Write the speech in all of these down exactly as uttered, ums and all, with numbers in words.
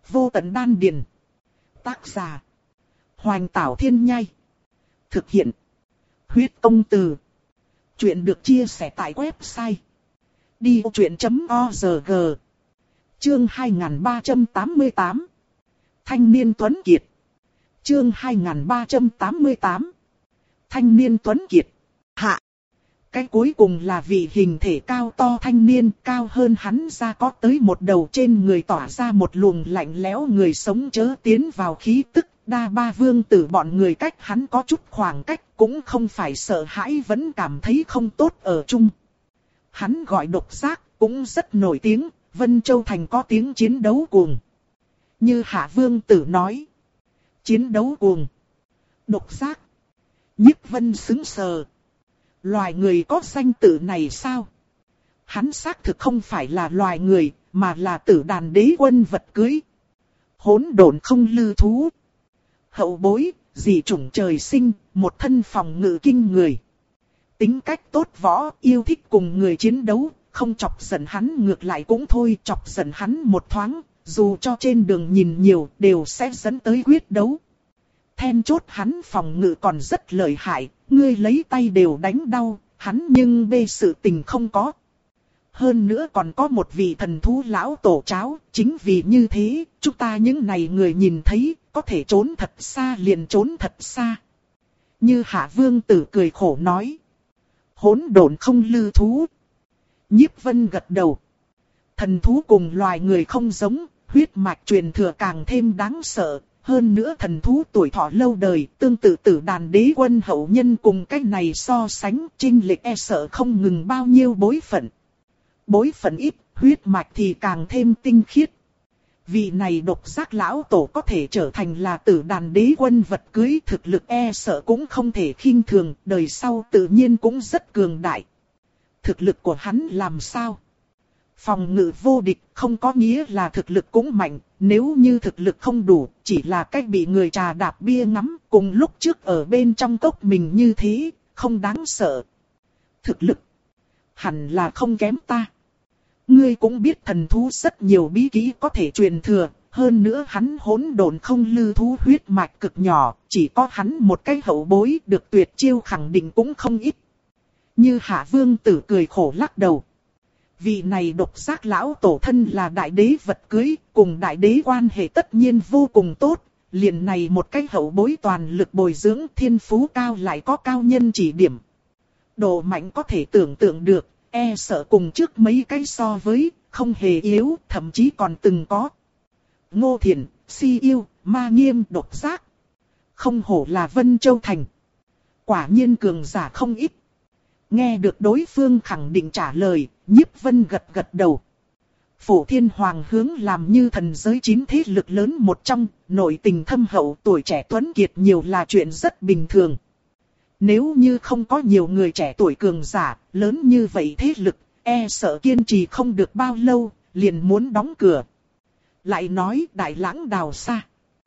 Vô tận đan điền. Tác giả. Hoành Tảo Thiên Nhai. Thực hiện. Huyết Công Từ. Chuyện được chia sẻ tại website đi vô chuyện chấm org. Chương hai nghìn ba trăm tám mươi tám. Thanh niên Tuấn Kiệt. Chương hai nghìn ba trăm tám mươi tám. Thanh niên Tuấn Kiệt. Hạ. Cái cuối cùng là vị hình thể cao to thanh niên, cao hơn hắn ra có tới một đầu, trên người tỏa ra một luồng lạnh lẽo, người sống chớ tiến vào khí tức. Đa ba vương tử bọn người cách hắn có chút khoảng cách, cũng không phải sợ hãi, vẫn cảm thấy không tốt ở chung. Hắn gọi độc giác, cũng rất nổi tiếng, Vân Châu Thành có tiếng chiến đấu cuồng. Như Hạ Vương tử nói, chiến đấu cuồng. Độc giác. Nhiếp Vân sững sờ. Loài người có danh tự này sao? Hắn xác thực không phải là loài người, mà là tử đàn đế quân vật cưới. Hỗn độn không lư thú. Hậu bối, dị chủng trời sinh, một thân phòng ngự kinh người. Tính cách tốt võ, yêu thích cùng người chiến đấu, không chọc giận hắn ngược lại cũng thôi, chọc giận hắn một thoáng, dù cho trên đường nhìn nhiều đều sẽ dẫn tới quyết đấu. Then chốt hắn phòng ngự còn rất lợi hại, ngươi lấy tay đều đánh đau, hắn nhưng bê sự tình không có. Hơn nữa còn có một vị thần thú lão tổ cháo, chính vì như thế, chúng ta những này người nhìn thấy, có thể trốn thật xa liền trốn thật xa. Như Hạ Vương tử cười khổ nói. Hỗn độn không lư thú. Nhiếp Vân gật đầu. Thần thú cùng loài người không giống, huyết mạch truyền thừa càng thêm đáng sợ. Hơn nữa thần thú tuổi thọ lâu đời, tương tự tử đàn đế quân hậu nhân cùng cách này so sánh, chênh lệch e sợ không ngừng bao nhiêu bối phận. Bối phận ít, huyết mạch thì càng thêm tinh khiết. Vị này độc giác lão tổ có thể trở thành là tử đàn đế quân vật cưới, thực lực e sợ cũng không thể khinh thường, đời sau tự nhiên cũng rất cường đại. Thực lực của hắn làm sao? Phòng ngự vô địch không có nghĩa là thực lực cũng mạnh, nếu như thực lực không đủ, chỉ là cách bị người trà đạp bia ngắm, cùng lúc trước ở bên trong cốc mình như thế, không đáng sợ. Thực lực hẳn là không kém ta. Ngươi cũng biết thần thú rất nhiều bí kỹ có thể truyền thừa, hơn nữa hắn hỗn độn không lư thú huyết mạch cực nhỏ, chỉ có hắn một cái hậu bối được tuyệt chiêu khẳng định cũng không ít. Như Hạ Vương tử cười khổ lắc đầu. Vị này độc giác lão tổ thân là đại đế vật cưới, cùng đại đế quan hệ tất nhiên vô cùng tốt, liền này một cái hậu bối toàn lực bồi dưỡng, thiên phú cao lại có cao nhân chỉ điểm. Độ mạnh có thể tưởng tượng được. E sợ cùng trước mấy cái so với, không hề yếu, thậm chí còn từng có. Ngô Thiển, Si Yêu, Ma Nghiêm, độc giác. Không hổ là Vân Châu Thành. Quả nhiên cường giả không ít. Nghe được đối phương khẳng định trả lời, Nhiếp Vân gật gật đầu. Phổ Thiên Hoàng hướng làm như thần giới chín thế lực lớn một trong, nội tình thâm hậu, tuổi trẻ tuấn kiệt nhiều là chuyện rất bình thường. Nếu như không có nhiều người trẻ tuổi cường giả, lớn như vậy thế lực, e sợ kiên trì không được bao lâu, liền muốn đóng cửa. Lại nói Đại Lãng đào xa.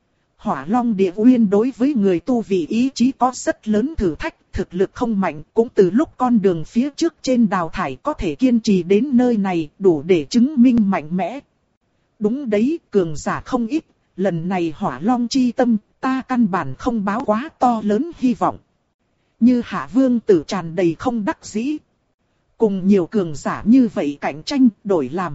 Hỏa Long Địa Uyên đối với người tu vì ý chí có rất lớn thử thách, thực lực không mạnh, cũng từ lúc con đường phía trước trên đào thải có thể kiên trì đến nơi này, đủ để chứng minh mạnh mẽ. Đúng đấy, cường giả không ít, lần này Hỏa Long chi tâm, ta căn bản không báo quá to lớn hy vọng. Như Hạ Vương tử tràn đầy không đắc dĩ. Cùng nhiều cường giả như vậy cạnh tranh, đổi làm.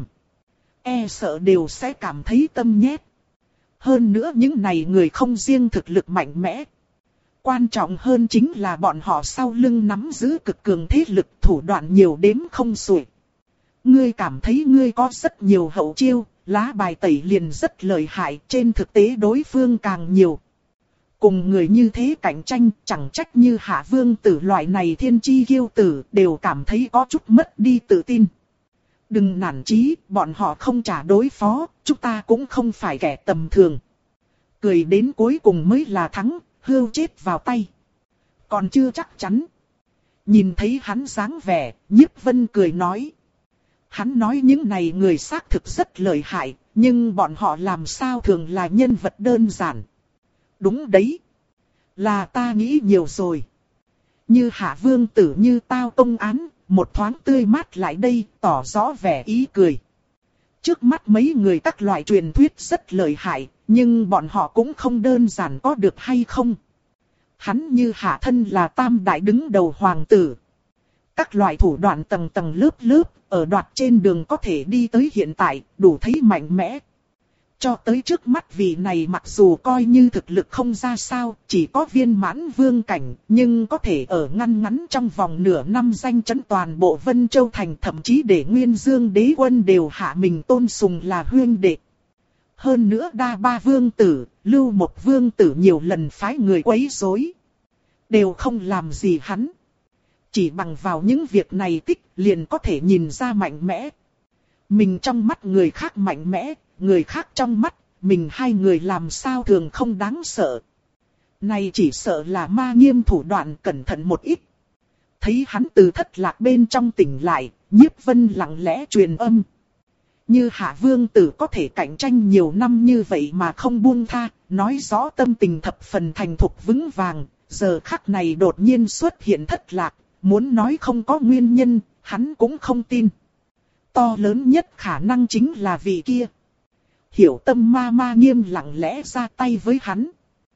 E sợ đều sẽ cảm thấy tâm nhét. Hơn nữa những này người không riêng thực lực mạnh mẽ. Quan trọng hơn chính là bọn họ sau lưng nắm giữ cực cường thế lực, thủ đoạn nhiều đếm không xuể. Ngươi cảm thấy ngươi có rất nhiều hậu chiêu, lá bài tẩy liền rất lợi hại, trên thực tế đối phương càng nhiều. Cùng người như thế cạnh tranh, chẳng trách như Hạ Vương tử loại này thiên chi kiêu tử đều cảm thấy có chút mất đi tự tin. Đừng nản chí, bọn họ không trả đối phó, chúng ta cũng không phải kẻ tầm thường. Cười đến cuối cùng mới là thắng, hươu chết vào tay. Còn chưa chắc chắn. Nhìn thấy hắn dáng vẻ, Nhiếp Vân cười nói. Hắn nói những này người xác thực rất lợi hại, nhưng bọn họ làm sao thường là nhân vật đơn giản. Đúng đấy. Là ta nghĩ nhiều rồi. Như Hạ Vương tử như tao công án, một thoáng tươi mát lại đây, tỏ rõ vẻ ý cười. Trước mắt mấy người các loại truyền thuyết rất lợi hại, nhưng bọn họ cũng không đơn giản có được hay không. Hắn như hạ thân là tam đại đứng đầu hoàng tử. Các loại thủ đoạn tầng tầng lớp lớp, ở đoạt trên đường có thể đi tới hiện tại, đủ thấy mạnh mẽ. Cho tới trước mắt vị này mặc dù coi như thực lực không ra sao, chỉ có viên mãn vương cảnh, nhưng có thể ở ngăn ngắn trong vòng nửa năm danh chấn toàn bộ Vân Châu Thành, thậm chí để Nguyên Dương đế quân đều hạ mình tôn sùng là huyên đệ. Hơn nữa đa ba vương tử, lưu một vương tử nhiều lần phái người quấy rối, đều không làm gì hắn. Chỉ bằng vào những việc này tích liền có thể nhìn ra mạnh mẽ. Mình trong mắt người khác mạnh mẽ, người khác trong mắt, mình hai người làm sao thường không đáng sợ. Này chỉ sợ là Ma Nghiêm thủ đoạn cẩn thận một ít. Thấy hắn từ thất lạc bên trong tỉnh lại, Nhiếp Vân lặng lẽ truyền âm. Như Hạ Vương Tử có thể cạnh tranh nhiều năm như vậy mà không buông tha, nói rõ tâm tình thập phần thành thục vững vàng, giờ khắc này đột nhiên xuất hiện thất lạc, muốn nói không có nguyên nhân, hắn cũng không tin. To lớn nhất khả năng chính là vị kia. Hiểu Tâm Ma Ma Nghiêm lặng lẽ ra tay với hắn.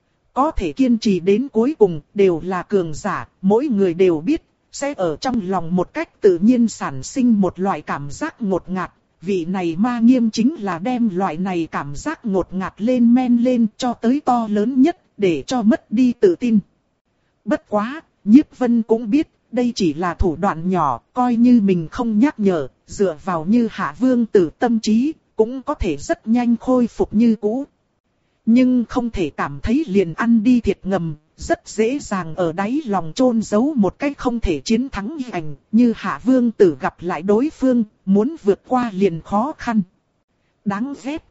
Có thể kiên trì đến cuối cùng đều là cường giả, mỗi người đều biết, sẽ ở trong lòng một cách tự nhiên sản sinh một loại cảm giác ngột ngạt. Vị này Ma Nghiêm chính là đem loại này cảm giác ngột ngạt lên men lên cho tới to lớn nhất, để cho mất đi tự tin. Bất quá, Nhiếp Vân cũng biết, đây chỉ là thủ đoạn nhỏ, coi như mình không nhắc nhở, dựa vào như Hạ Vương Tử tâm trí, cũng có thể rất nhanh khôi phục như cũ. Nhưng không thể cảm thấy liền ăn đi thiệt ngầm, rất dễ dàng ở đáy lòng chôn giấu một cách không thể chiến thắng ảnh, như Hạ Vương Tử gặp lại đối phương, muốn vượt qua liền khó khăn. Đáng ghét.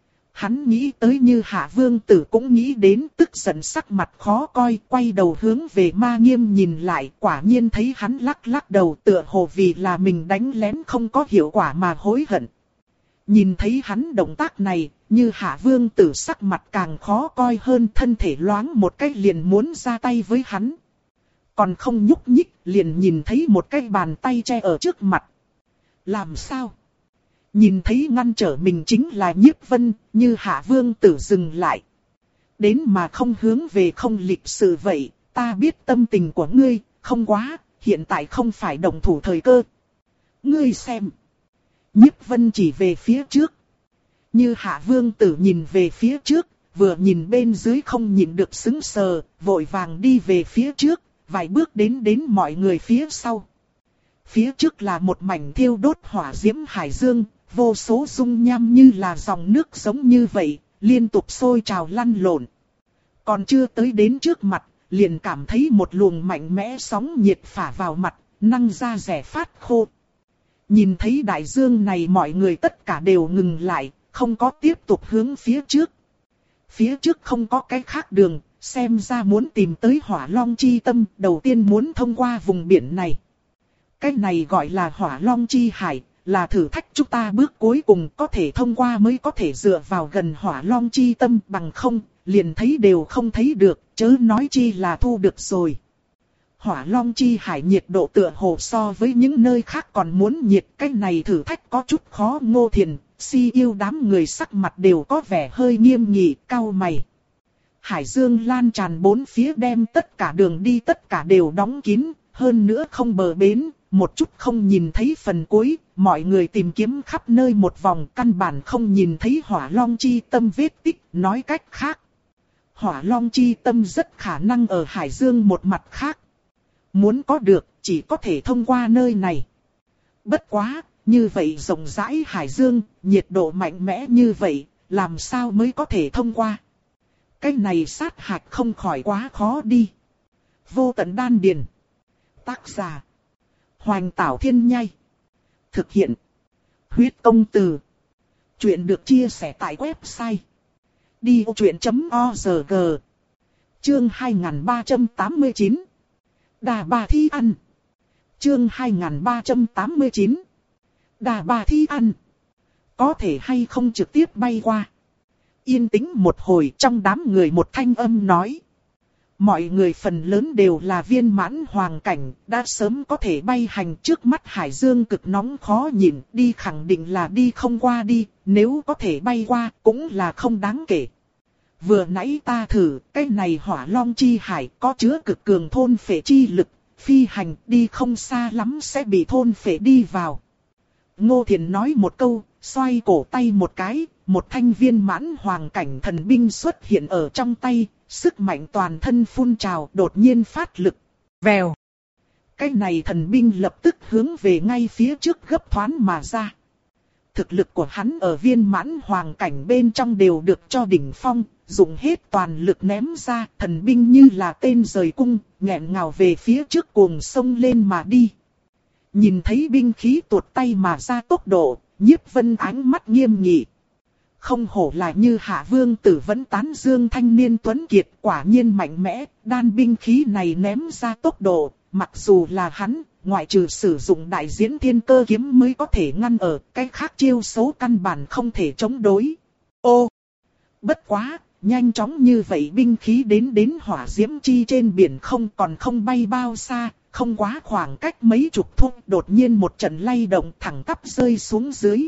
Hắn nghĩ tới như Hạ Vương Tử cũng nghĩ đến, tức giận sắc mặt khó coi, quay đầu hướng về Ma Nghiêm nhìn lại, quả nhiên thấy hắn lắc lắc đầu tựa hồ vì là mình đánh lén không có hiệu quả mà hối hận. Nhìn thấy hắn động tác này, như Hạ Vương Tử sắc mặt càng khó coi hơn, thân thể loáng một cái liền muốn ra tay với hắn. Còn không nhúc nhích, liền nhìn thấy một cái bàn tay che ở trước mặt. Làm sao? Nhìn thấy ngăn trở mình chính là Nhiếp Vân, như Hạ Vương Tử dừng lại. Đến mà không hướng về không lịch sự vậy, ta biết tâm tình của ngươi, không quá, hiện tại không phải động thủ thời cơ. Ngươi xem. Nhiếp Vân chỉ về phía trước. Như Hạ Vương Tử nhìn về phía trước, vừa nhìn bên dưới không nhìn được sững sờ, vội vàng đi về phía trước, vài bước đến đến mọi người phía sau. Phía trước là một mảnh thiêu đốt hỏa diễm hải dương, vô số dung nham như là dòng nước giống như vậy, liên tục sôi trào lăn lộn. Còn chưa tới đến trước mặt, liền cảm thấy một luồng mạnh mẽ sóng nhiệt phả vào mặt, năng da rẻ phát khô. Nhìn thấy đại dương này mọi người tất cả đều ngừng lại, không có tiếp tục hướng phía trước. Phía trước không có cái khác đường, xem ra muốn tìm tới Hỏa Long Chi Tâm, đầu tiên muốn thông qua vùng biển này. Cái này gọi là Hỏa Long Chi Hải, là thử thách chúng ta bước cuối cùng, có thể thông qua mới có thể dựa vào gần Hỏa Long Chi Tâm, bằng không, liền thấy đều không thấy được, chớ nói chi là thu được rồi. Hỏa Long Chi Hải nhiệt độ tựa hồ so với những nơi khác còn muốn nhiệt, cái này thử thách có chút khó. Ngô Thiền, Si Yêu đám người sắc mặt đều có vẻ hơi nghiêm nghị, cau mày. Hải dương lan tràn bốn phía, đem tất cả đường đi tất cả đều đóng kín, hơn nữa không bờ bến, một chút không nhìn thấy phần cuối, mọi người tìm kiếm khắp nơi một vòng, căn bản không nhìn thấy Hỏa Long Chi Tâm vết tích. Nói cách khác, Hỏa Long Chi Tâm rất khả năng ở hải dương một mặt khác. Muốn có được, chỉ có thể thông qua nơi này. Bất quá, như vậy rộng rãi hải dương, nhiệt độ mạnh mẽ như vậy, làm sao mới có thể thông qua? Cái này sát hạch không khỏi quá khó đi. Vô Tận Đan Điền. Tác giả: Hoành Tảo Thiên Nhai. Thực hiện: Huyết Công Từ. Chuyện được chia sẻ tại website đi ô chuyện chấm org. Chương hai nghìn ba trăm tám mươi chín. Đà Bà Thi Ăn. Chương hai nghìn ba trăm tám mươi chín. Đà Bà Thi Ăn. Có thể hay không trực tiếp bay qua? Yên tĩnh một hồi, trong đám người một thanh âm nói. Mọi người phần lớn đều là viên mãn hoàng cảnh, đã sớm có thể bay hành, trước mắt hải dương cực nóng khó nhìn, đi khẳng định là đi không qua đi, nếu có thể bay qua cũng là không đáng kể. Vừa nãy ta thử, cái này hỏa long chi hải có chứa cực cường thôn phệ chi lực, phi hành đi không xa lắm sẽ bị thôn phệ đi vào. Ngô Thiền nói một câu, xoay cổ tay một cái, một thanh viên mãn hoàng cảnh thần binh xuất hiện ở trong tay, sức mạnh toàn thân phun trào đột nhiên phát lực. Vèo! Cái này thần binh lập tức hướng về ngay phía trước gấp thoáng mà ra. Thực lực của hắn ở viên mãn hoàng cảnh bên trong đều được cho đỉnh phong, dùng hết toàn lực ném ra, thần binh như là tên rời cung, nghẹn ngào về phía trước cuồng sông lên mà đi. Nhìn thấy binh khí tuột tay mà ra tốc độ, Nhiếp Vân ánh mắt nghiêm nghị. Không hổ là như Hạ Vương Tử vẫn tán dương thanh niên tuấn kiệt, quả nhiên mạnh mẽ, đan binh khí này ném ra tốc độ, mặc dù là hắn, ngoại trừ sử dụng đại diễn thiên cơ kiếm mới có thể ngăn ở, cái khác chiêu số căn bản không thể chống đối. Ô! Bất quá, nhanh chóng như vậy binh khí đến đến hỏa diễm chi trên biển không còn không bay bao xa, không quá khoảng cách mấy chục thước, đột nhiên một trận lay động thẳng tắp rơi xuống dưới.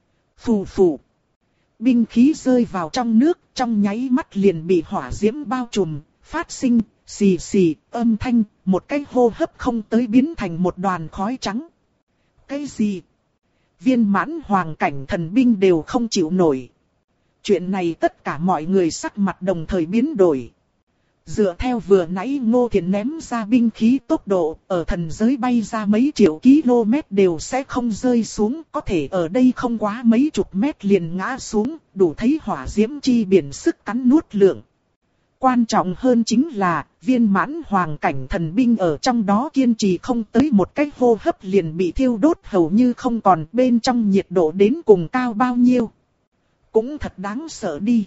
Phù phù! Binh khí rơi vào trong nước, trong nháy mắt liền bị hỏa diễm bao trùm, phát sinh, xì xì, âm thanh, một cái hô hấp không tới biến thành một đoàn khói trắng. Cái gì? Viên mãn hoàng cảnh thần binh đều không chịu nổi. Chuyện này tất cả mọi người sắc mặt đồng thời biến đổi. Dựa theo vừa nãy Ngô Thiền ném ra binh khí tốc độ, ở thần giới bay ra mấy triệu km đều sẽ không rơi xuống, có thể ở đây không quá mấy chục mét liền ngã xuống, đủ thấy hỏa diễm chi biển sức cắn nuốt lượng. Quan trọng hơn chính là, viên mãn hoàng cảnh thần binh ở trong đó kiên trì không tới một cái hô hấp liền bị thiêu đốt hầu như không còn, bên trong nhiệt độ đến cùng cao bao nhiêu. Cũng thật đáng sợ đi.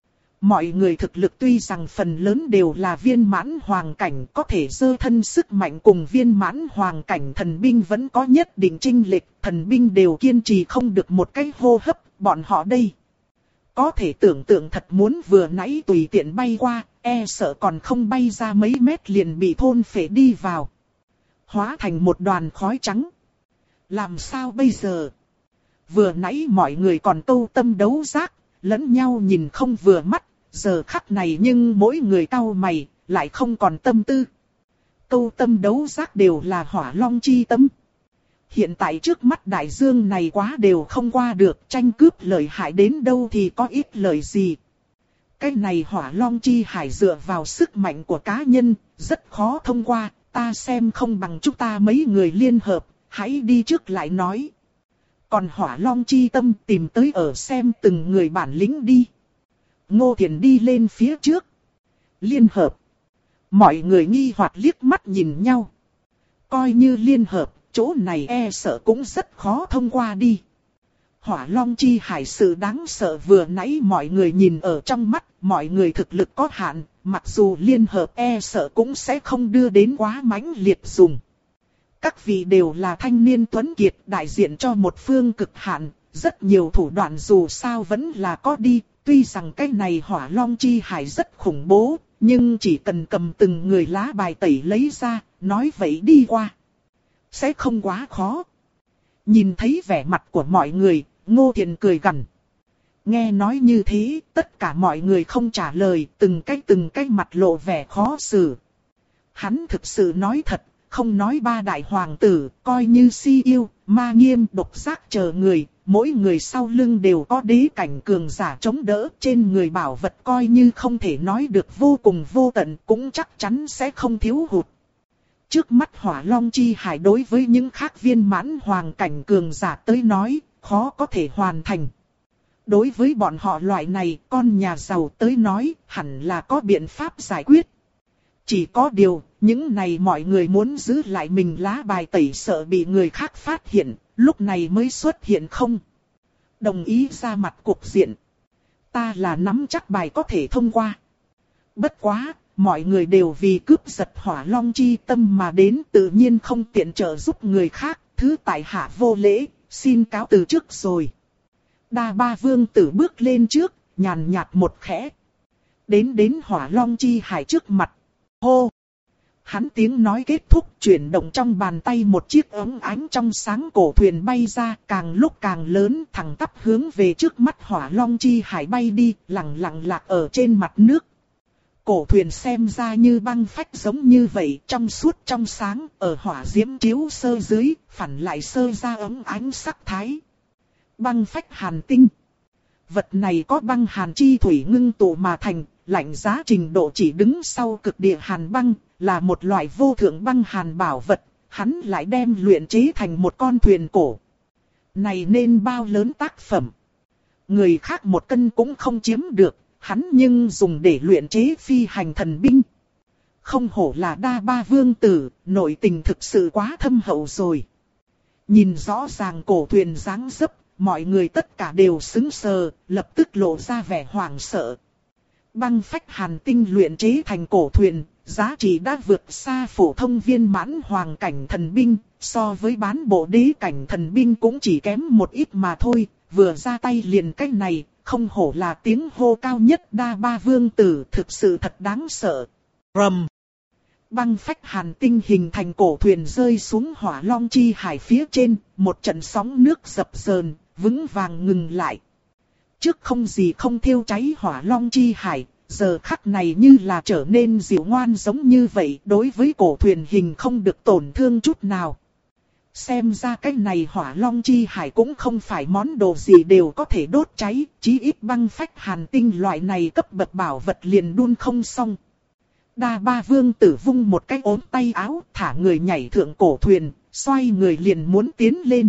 Mọi người thực lực tuy rằng phần lớn đều là viên mãn hoàng cảnh, có thể dơ thân sức mạnh cùng viên mãn hoàng cảnh thần binh vẫn có nhất định chênh lệch, thần binh đều kiên trì không được một cái hô hấp, bọn họ đây. Có thể tưởng tượng thật muốn vừa nãy tùy tiện bay qua, e sợ còn không bay ra mấy mét liền bị thôn phệ đi vào. Hóa thành một đoàn khói trắng. Làm sao bây giờ? Vừa nãy mọi người còn câu tâm đấu giác, lẫn nhau nhìn không vừa mắt, giờ khắc này nhưng mỗi người cau mày, lại không còn tâm tư. Câu tâm đấu giác đều là hỏa long chi tâm. Hiện tại trước mắt đại dương này quá đều không qua được, tranh cướp lợi hại đến đâu thì có ít lợi gì. Cái này hỏa long chi hải dựa vào sức mạnh của cá nhân, rất khó thông qua, ta xem không bằng chúng ta mấy người liên hợp, hãy đi trước lại nói. Còn hỏa long chi tâm tìm tới ở xem từng người bản lĩnh đi. Ngô Thiền đi lên phía trước. Liên hợp. Mọi người nghi hoặc liếc mắt nhìn nhau. Coi như liên hợp, chỗ này e sợ cũng rất khó thông qua đi. Hỏa long chi hải sự đáng sợ vừa nãy mọi người nhìn ở trong mắt, mọi người thực lực có hạn, mặc dù liên hợp e sợ cũng sẽ không đưa đến quá mãnh liệt dùng. Các vị đều là thanh niên tuấn kiệt đại diện cho một phương cực hạn, rất nhiều thủ đoạn dù sao vẫn là có đi, tuy rằng cái này hỏa long chi hải rất khủng bố, nhưng chỉ cần cầm từng người lá bài tẩy lấy ra, nói vậy đi qua. Sẽ không quá khó. Nhìn thấy vẻ mặt của mọi người, Ngô Thiền cười gằn. Nghe nói như thế, tất cả mọi người không trả lời, từng cái từng cái mặt lộ vẻ khó xử. Hắn thực sự nói thật, không nói ba đại hoàng tử, coi như Si Yêu, Ma Nghiêm, Độc Giác chờ người, mỗi người sau lưng đều có đế cảnh cường giả chống đỡ, trên người bảo vật coi như không thể nói được vô cùng vô tận, cũng chắc chắn sẽ không thiếu hụt. Trước mắt hỏa long chi hải đối với những khác viên mãn hoàng cảnh cường giả tới nói, khó có thể hoàn thành. Đối với bọn họ loại này, con nhà giàu tới nói, hẳn là có biện pháp giải quyết. Chỉ có điều, những này mọi người muốn giữ lại mình lá bài tẩy sợ bị người khác phát hiện, lúc này mới xuất hiện không. Đồng ý ra mặt cục diện. Ta là nắm chắc bài có thể thông qua. Bất quá, mọi người đều vì cướp giật hỏa long chi tâm mà đến tự nhiên không tiện trợ giúp người khác, thứ tại hạ vô lễ, xin cáo từ trước rồi. Đa Ba Vương Tử bước lên trước, nhàn nhạt một khẽ. Đến đến hỏa long chi hải trước mặt. hô. Hắn tiếng nói kết thúc, chuyển động trong bàn tay một chiếc ống ánh trong sáng cổ thuyền bay ra, càng lúc càng lớn, thẳng tắp hướng về trước mắt Hỏa Long Chi Hải bay đi, lặng lặng lạc ở trên mặt nước. Cổ thuyền xem ra như băng phách giống như vậy, trong suốt trong sáng, ở hỏa diễm chiếu sơ dưới, phản lại sơ ra ống ánh sắc thái. Băng phách hàn tinh. Vật này có băng hàn chi thủy ngưng tụ mà thành, lạnh giá trình độ chỉ đứng sau cực địa hàn băng, là một loại vô thượng băng hàn bảo vật, hắn lại đem luyện chế thành một con thuyền cổ. Này nên bao lớn tác phẩm. Người khác một cân cũng không chiếm được, hắn nhưng dùng để luyện chế phi hành thần binh. Không hổ là Đa Ba Vương Tử, nội tình thực sự quá thâm hậu rồi. Nhìn rõ ràng cổ thuyền dáng dấp, mọi người tất cả đều sững sờ, lập tức lộ ra vẻ hoảng sợ. Băng phách hàn tinh luyện chế thành cổ thuyền, giá trị đã vượt xa phổ thông viên mãn hoàng cảnh thần binh, so với bán bộ đế cảnh thần binh cũng chỉ kém một ít mà thôi, vừa ra tay liền cách này, không hổ là tiếng hô cao nhất Đa Ba Vương Tử, thực sự thật đáng sợ. Rầm. Băng phách hàn tinh hình thành cổ thuyền rơi xuống Hỏa Long Chi Hải phía trên, một trận sóng nước dập dờn, vững vàng ngừng lại. Trước không gì không thiêu cháy Hỏa Long Chi Hải, giờ khắc này như là trở nên dịu ngoan giống như vậy, đối với cổ thuyền hình không được tổn thương chút nào. Xem ra cái này Hỏa Long Chi Hải cũng không phải món đồ gì đều có thể đốt cháy, chí ít băng phách hàn tinh loại này cấp bậc bảo vật liền đun không xong. Đa Ba Vương Tử vung một cái ốm tay áo, thả người nhảy thượng cổ thuyền, xoay người liền muốn tiến lên.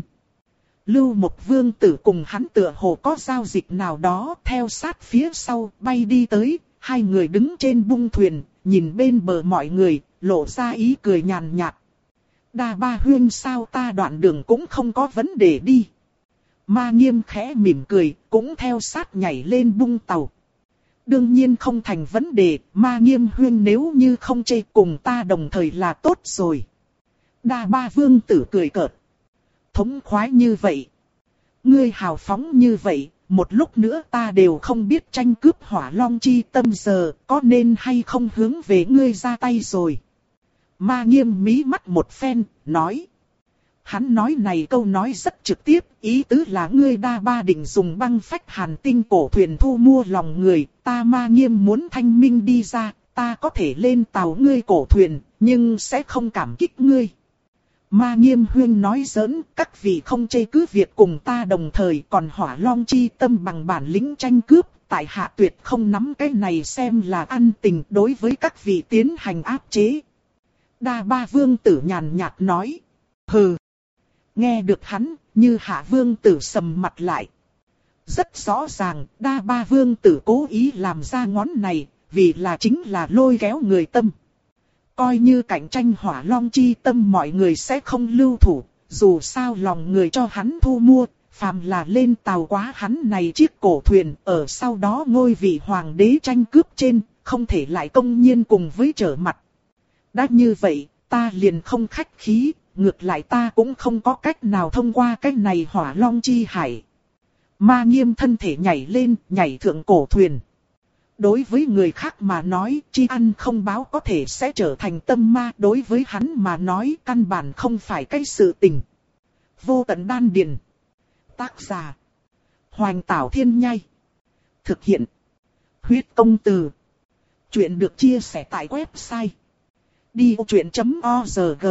Lưu Mộc Vương Tử cùng hắn tựa hồ có giao dịch nào đó, theo sát phía sau, bay đi tới, hai người đứng trên bung thuyền, nhìn bên bờ mọi người, lộ ra ý cười nhàn nhạt. Đa Ba Huyên sao ta đoạn đường cũng không có vấn đề đi. Ma Nghiêm khẽ mỉm cười, cũng theo sát nhảy lên bung tàu. Đương nhiên không thành vấn đề, Ma Nghiêm Huyên nếu như không chê cùng ta đồng thời là tốt rồi. Đa Ba Vương Tử cười cợt. Thống khoái như vậy. Ngươi hào phóng như vậy, một lúc nữa ta đều không biết tranh cướp Hỏa Long Chi tâm giờ, có nên hay không hướng về ngươi ra tay rồi. Ma Nghiêm mí mắt một phen, nói. Hắn nói này câu nói rất trực tiếp, ý tứ là ngươi Đa Ba định dùng băng phách hàn tinh cổ thuyền thu mua lòng người, ta Ma Nghiêm muốn thanh minh đi ra, ta có thể lên tàu ngươi cổ thuyền, nhưng sẽ không cảm kích ngươi. Ma Nghiêm Huyên nói giỡn, các vị không chê cứ việc cùng ta đồng thời, còn Hỏa Long Chi tâm bằng bản lĩnh tranh cướp, tại hạ tuyệt không nắm cái này xem là ăn tình đối với các vị tiến hành áp chế. Đa Ba Vương Tử nhàn nhạt nói. Hừ. Nghe được hắn, như Hạ Vương Tử sầm mặt lại. Rất rõ ràng, Đa Ba Vương Tử cố ý làm ra ngón này, vì là chính là lôi kéo người tâm. Coi như cạnh tranh Hỏa Long Chi tâm mọi người sẽ không lưu thủ, dù sao lòng người cho hắn thu mua, phàm là lên tàu quá hắn này chiếc cổ thuyền, ở sau đó ngôi vị hoàng đế tranh cướp trên, không thể lại công nhiên cùng với trở mặt. Đã như vậy, ta liền không khách khí, ngược lại ta cũng không có cách nào thông qua cách này Hỏa Long Chi Hải. Ma Nghiêm thân thể nhảy lên, nhảy thượng cổ thuyền. Đối với người khác mà nói, chi ăn không báo có thể sẽ trở thành tâm ma. Đối với hắn mà nói, căn bản không phải cái sự tình. Vô tận đan điền. Tác giả. Hoành Tảo Thiên Nhai. Thực hiện. Huyết Công Từ. Chuyện được chia sẻ tại website. đi ô chuyện chấm org.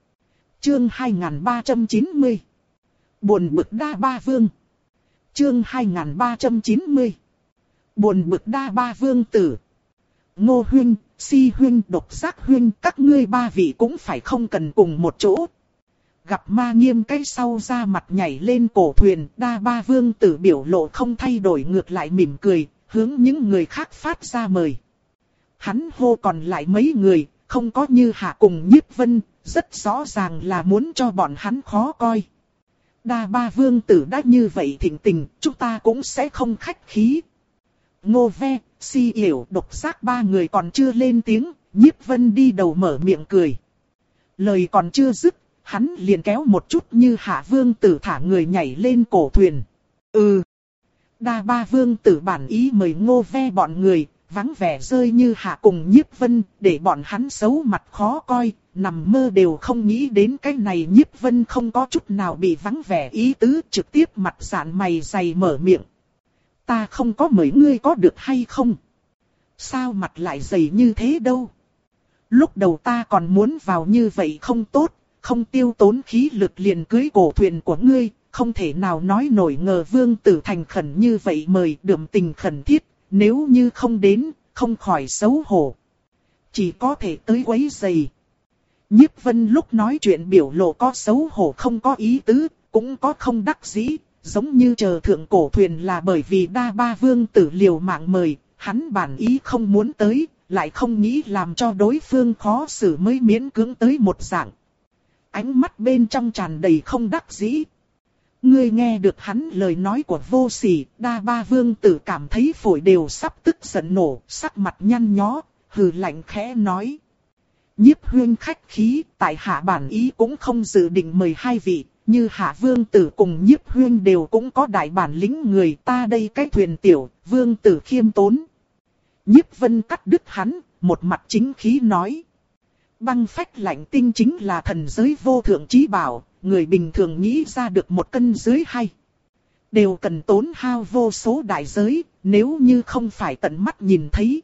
Chương hai nghìn ba trăm chín mươi. Buồn bực Đa Ba Vương. Chương hai nghìn ba trăm chín mươi. Buồn bực Đa Ba Vương Tử. Ngô Huyên, Si Huyên, Độc Giác Huyên, các ngươi ba vị cũng phải không cần cùng một chỗ. Gặp Ma Nghiêm cái sau ra mặt nhảy lên cổ thuyền, Đa Ba Vương Tử biểu lộ không thay đổi, ngược lại mỉm cười, hướng những người khác phát ra mời. Hắn hô còn lại mấy người, không có như Hạ cùng Nhiếp Vân, rất rõ ràng là muốn cho bọn hắn khó coi. Đa Ba Vương Tử đã như vậy thỉnh tình, chúng ta cũng sẽ không khách khí. Ngô Ve, Si Yểu, Độc Giác ba người còn chưa lên tiếng, Nhiếp Vân đi đầu mở miệng cười. Lời còn chưa dứt, hắn liền kéo một chút như Hạ Vương Tử thả người nhảy lên cổ thuyền. Ừ. Đa Ba Vương Tử bản ý mời Ngô Ve bọn người, vắng vẻ rơi như hạ cùng Nhiếp Vân, để bọn hắn xấu mặt khó coi, nằm mơ đều không nghĩ đến cái này. Nhiếp Vân không có chút nào bị vắng vẻ ý tứ, trực tiếp mặt dạn mày dày mở miệng. Ta không có mời ngươi có được hay không? Sao mặt lại dày như thế đâu? Lúc đầu ta còn muốn vào như vậy không tốt, không tiêu tốn khí lực liền cưới cổ thuyền của ngươi, không thể nào nói nổi. Ngờ Vương Tử thành khẩn như vậy mời, đượm tình khẩn thiết, nếu như không đến, không khỏi xấu hổ. Chỉ có thể tới quấy rầy. Nhiếp Vân lúc nói chuyện biểu lộ có xấu hổ không có ý tứ, cũng có không đắc dĩ, giống như chờ thượng cổ thuyền là bởi vì Đa Ba Vương Tử liều mạng mời, hắn bản ý không muốn tới, lại không nghĩ làm cho đối phương khó xử mới miễn cưỡng tới một dạng. Ánh mắt bên trong tràn đầy không đắc dĩ. Ngươi nghe được hắn lời nói của vô sỉ, Đa Ba Vương Tử cảm thấy phổi đều sắp tức giận nổ, sắc mặt nhăn nhó, hừ lạnh khẽ nói. Nhiếp huynh khách khí, tại hạ bản ý cũng không dự định mời hai vị, như Hạ Vương Tử cùng Nhiếp huynh đều cũng có đại bản lĩnh người, ta đây cái thuyền tiểu, Vương Tử khiêm tốn. Nhiếp Vân cắt đứt hắn, một mặt chính khí nói. Băng phách lạnh tinh chính là thần giới vô thượng chí bảo, người bình thường nghĩ ra được một cân dưới hay. Đều cần tốn hao vô số đại giới, nếu như không phải tận mắt nhìn thấy.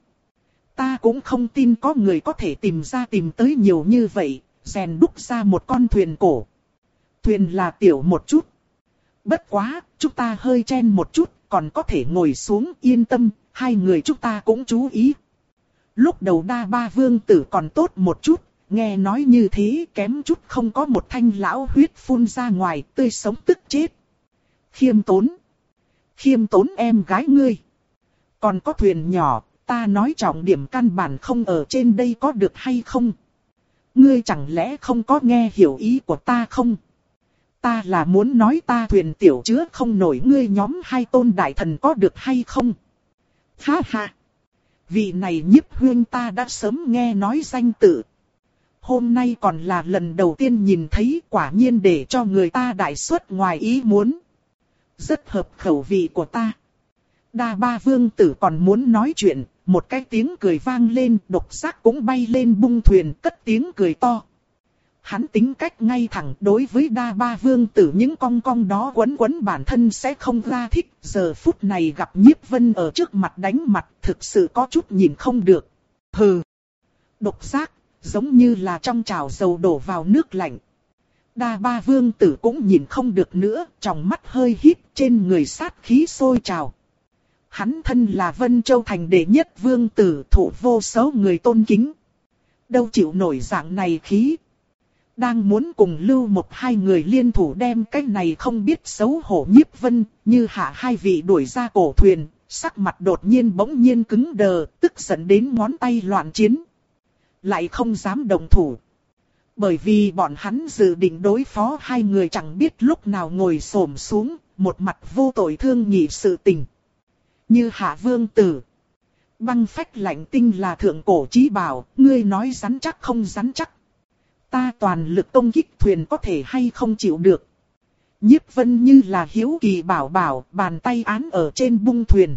Ta cũng không tin có người có thể tìm ra tìm tới nhiều như vậy, rèn đúc ra một con thuyền cổ. Thuyền là tiểu một chút. Bất quá, chúng ta hơi chen một chút, còn có thể ngồi xuống yên tâm, hai người chúng ta cũng chú ý. Lúc đầu Đa Ba Vương Tử còn tốt một chút, nghe nói như thế kém chút không có một thanh lão huyết phun ra ngoài, tươi sống tức chết. Khiêm tốn. Khiêm tốn em gái ngươi. Còn có thuyền nhỏ, ta nói trọng điểm căn bản không ở trên đây có được hay không? Ngươi chẳng lẽ không có nghe hiểu ý của ta không? Ta là muốn nói ta thuyền tiểu chứa không nổi ngươi nhóm hai tôn đại thần có được hay không? Ha ha! Vị này Nhiếp huynh ta đã sớm nghe nói danh tự. Hôm nay còn là lần đầu tiên nhìn thấy, quả nhiên để cho người ta đại xuất ngoài ý muốn. Rất hợp khẩu vị của ta. Đa Ba Vương Tử còn muốn nói chuyện, một cái tiếng cười vang lên, độc giác cũng bay lên bung thuyền cất tiếng cười to. Hắn tính cách ngay thẳng, đối với Đa Ba Vương Tử những cong cong đó quấn quấn bản thân sẽ không ra thích. Giờ phút này gặp Nhiếp Vân ở trước mặt đánh mặt, thực sự có chút nhìn không được. Hừ! Độc giác, giống như là trong chảo dầu đổ vào nước lạnh. Đa Ba Vương Tử cũng nhìn không được nữa, trong mắt hơi híp, trên người sát khí sôi trào. Hắn thân là Vân Châu Thành đệ nhất Vương Tử, thụ vô số người tôn kính. Đâu chịu nổi dạng này khí. Đang muốn cùng Lưu một hai người liên thủ đem cái này không biết xấu hổ Nhiếp Vân, như hạ hai vị đuổi ra cổ thuyền, sắc mặt đột nhiên bỗng nhiên cứng đờ, tức giận đến ngón tay loạn chiến. Lại không dám đồng thủ. Bởi vì bọn hắn dự định đối phó hai người chẳng biết lúc nào ngồi xổm xuống, một mặt vô tội thương nhị sự tình. Như Hạ Vương Tử. Băng phách lạnh tinh là thượng cổ chí bảo, ngươi nói rắn chắc không rắn chắc. Ta toàn lực công kích thuyền có thể hay không chịu được. Nhiếp Vân như là hiếu kỳ bảo bảo, bàn tay án ở trên bung thuyền.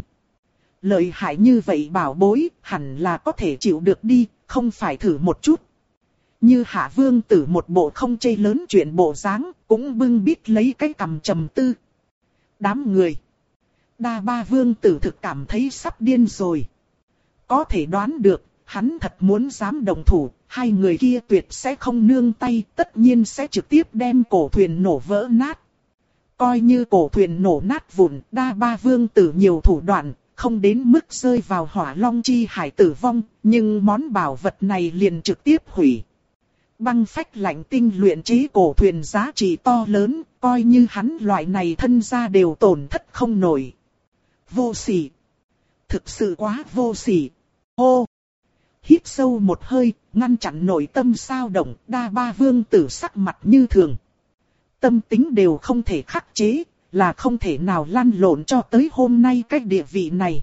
Lợi hại như vậy bảo bối, hẳn là có thể chịu được đi, không phải thử một chút. Như Hạ Vương Tử một bộ không chê lớn chuyện bộ dáng, cũng bưng bít lấy cái cằm trầm tư. Đám người. Đa Ba Vương Tử thực cảm thấy sắp điên rồi. Có thể đoán được, hắn thật muốn dám đồng thủ, hai người kia tuyệt sẽ không nương tay, tất nhiên sẽ trực tiếp đem cổ thuyền nổ vỡ nát. Coi như cổ thuyền nổ nát vụn, Đa Ba Vương Tử nhiều thủ đoạn, không đến mức rơi vào hỏa long chi hải tử vong, nhưng món bảo vật này liền trực tiếp hủy. Băng phách lạnh tinh luyện chế cổ thuyền giá trị to lớn, coi như hắn loại này thân gia đều tổn thất không nổi. Vô sỉ. Thực sự quá vô sỉ. Hô. Hít sâu một hơi, ngăn chặn nội tâm sao động, Đa Ba Vương Tử sắc mặt như thường. Tâm tính đều không thể khắc chế, là không thể nào lăn lộn cho tới hôm nay cái địa vị này.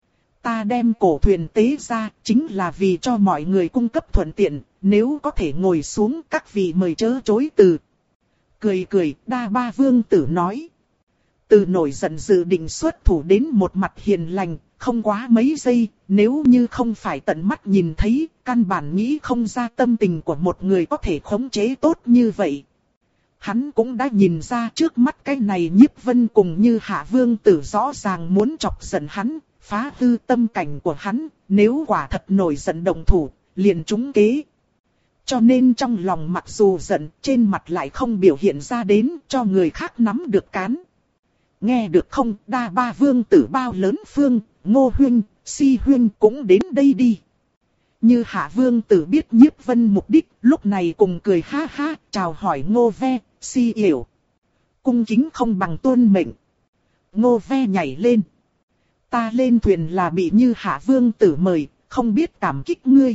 Ta đem cổ thuyền tế ra, chính là vì cho mọi người cung cấp thuận tiện, nếu có thể ngồi xuống các vị mời chớ chối từ. Cười cười, Đa Ba Vương Tử nói. Từ nổi giận dự định xuất thủ đến một mặt hiền lành, không quá mấy giây, nếu như không phải tận mắt nhìn thấy, căn bản nghĩ không ra tâm tình của một người có thể khống chế tốt như vậy. Hắn cũng đã nhìn ra trước mắt cái này Nhiếp Vân cùng Như Hạ Vương Tử rõ ràng muốn chọc giận hắn, phá hư tâm cảnh của hắn, nếu quả thật nổi giận động thủ, liền trúng kế. Cho nên trong lòng mặc dù giận, trên mặt lại không biểu hiện ra đến cho người khác nắm được cán. Nghe được không, Đa Ba Vương Tử bao lớn phương, Ngô Huynh, Si Huynh cũng đến đây đi. Như Hạ Vương Tử biết Nhiếp Vân mục đích, lúc này cùng cười ha ha, chào hỏi Ngô Ve, Si Yểu. Cung kính không bằng tuân mệnh. Ngô Ve nhảy lên. Ta lên thuyền là bị Như Hạ Vương Tử mời, không biết cảm kích ngươi.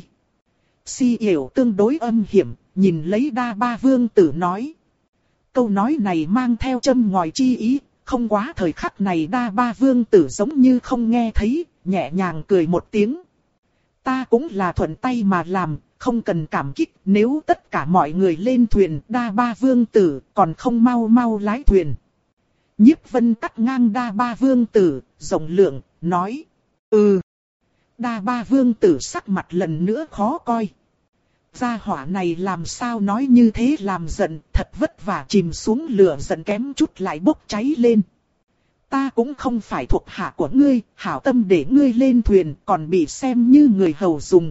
Si Yểu tương đối âm hiểm, nhìn lấy Đa Ba Vương Tử nói. Câu nói này mang theo châm ngòi chi ý, không quá thời khắc này Đa Ba Vương Tử giống như không nghe thấy, nhẹ nhàng cười một tiếng. Ta cũng là thuận tay mà làm, không cần cảm kích, nếu tất cả mọi người lên thuyền, Đa Ba Vương Tử còn không mau mau lái thuyền. Nhiếp Vân cắt ngang Đa Ba Vương Tử, rộng lượng, nói. Ừ. Đa Ba Vương Tử sắc mặt lần nữa khó coi. Gia hỏa này làm sao nói như thế làm giận, thật vất vả chìm xuống lửa giận kém chút lại bốc cháy lên. Ta cũng không phải thuộc hạ của ngươi, hảo tâm để ngươi lên thuyền, còn bị xem như người hầu dùng.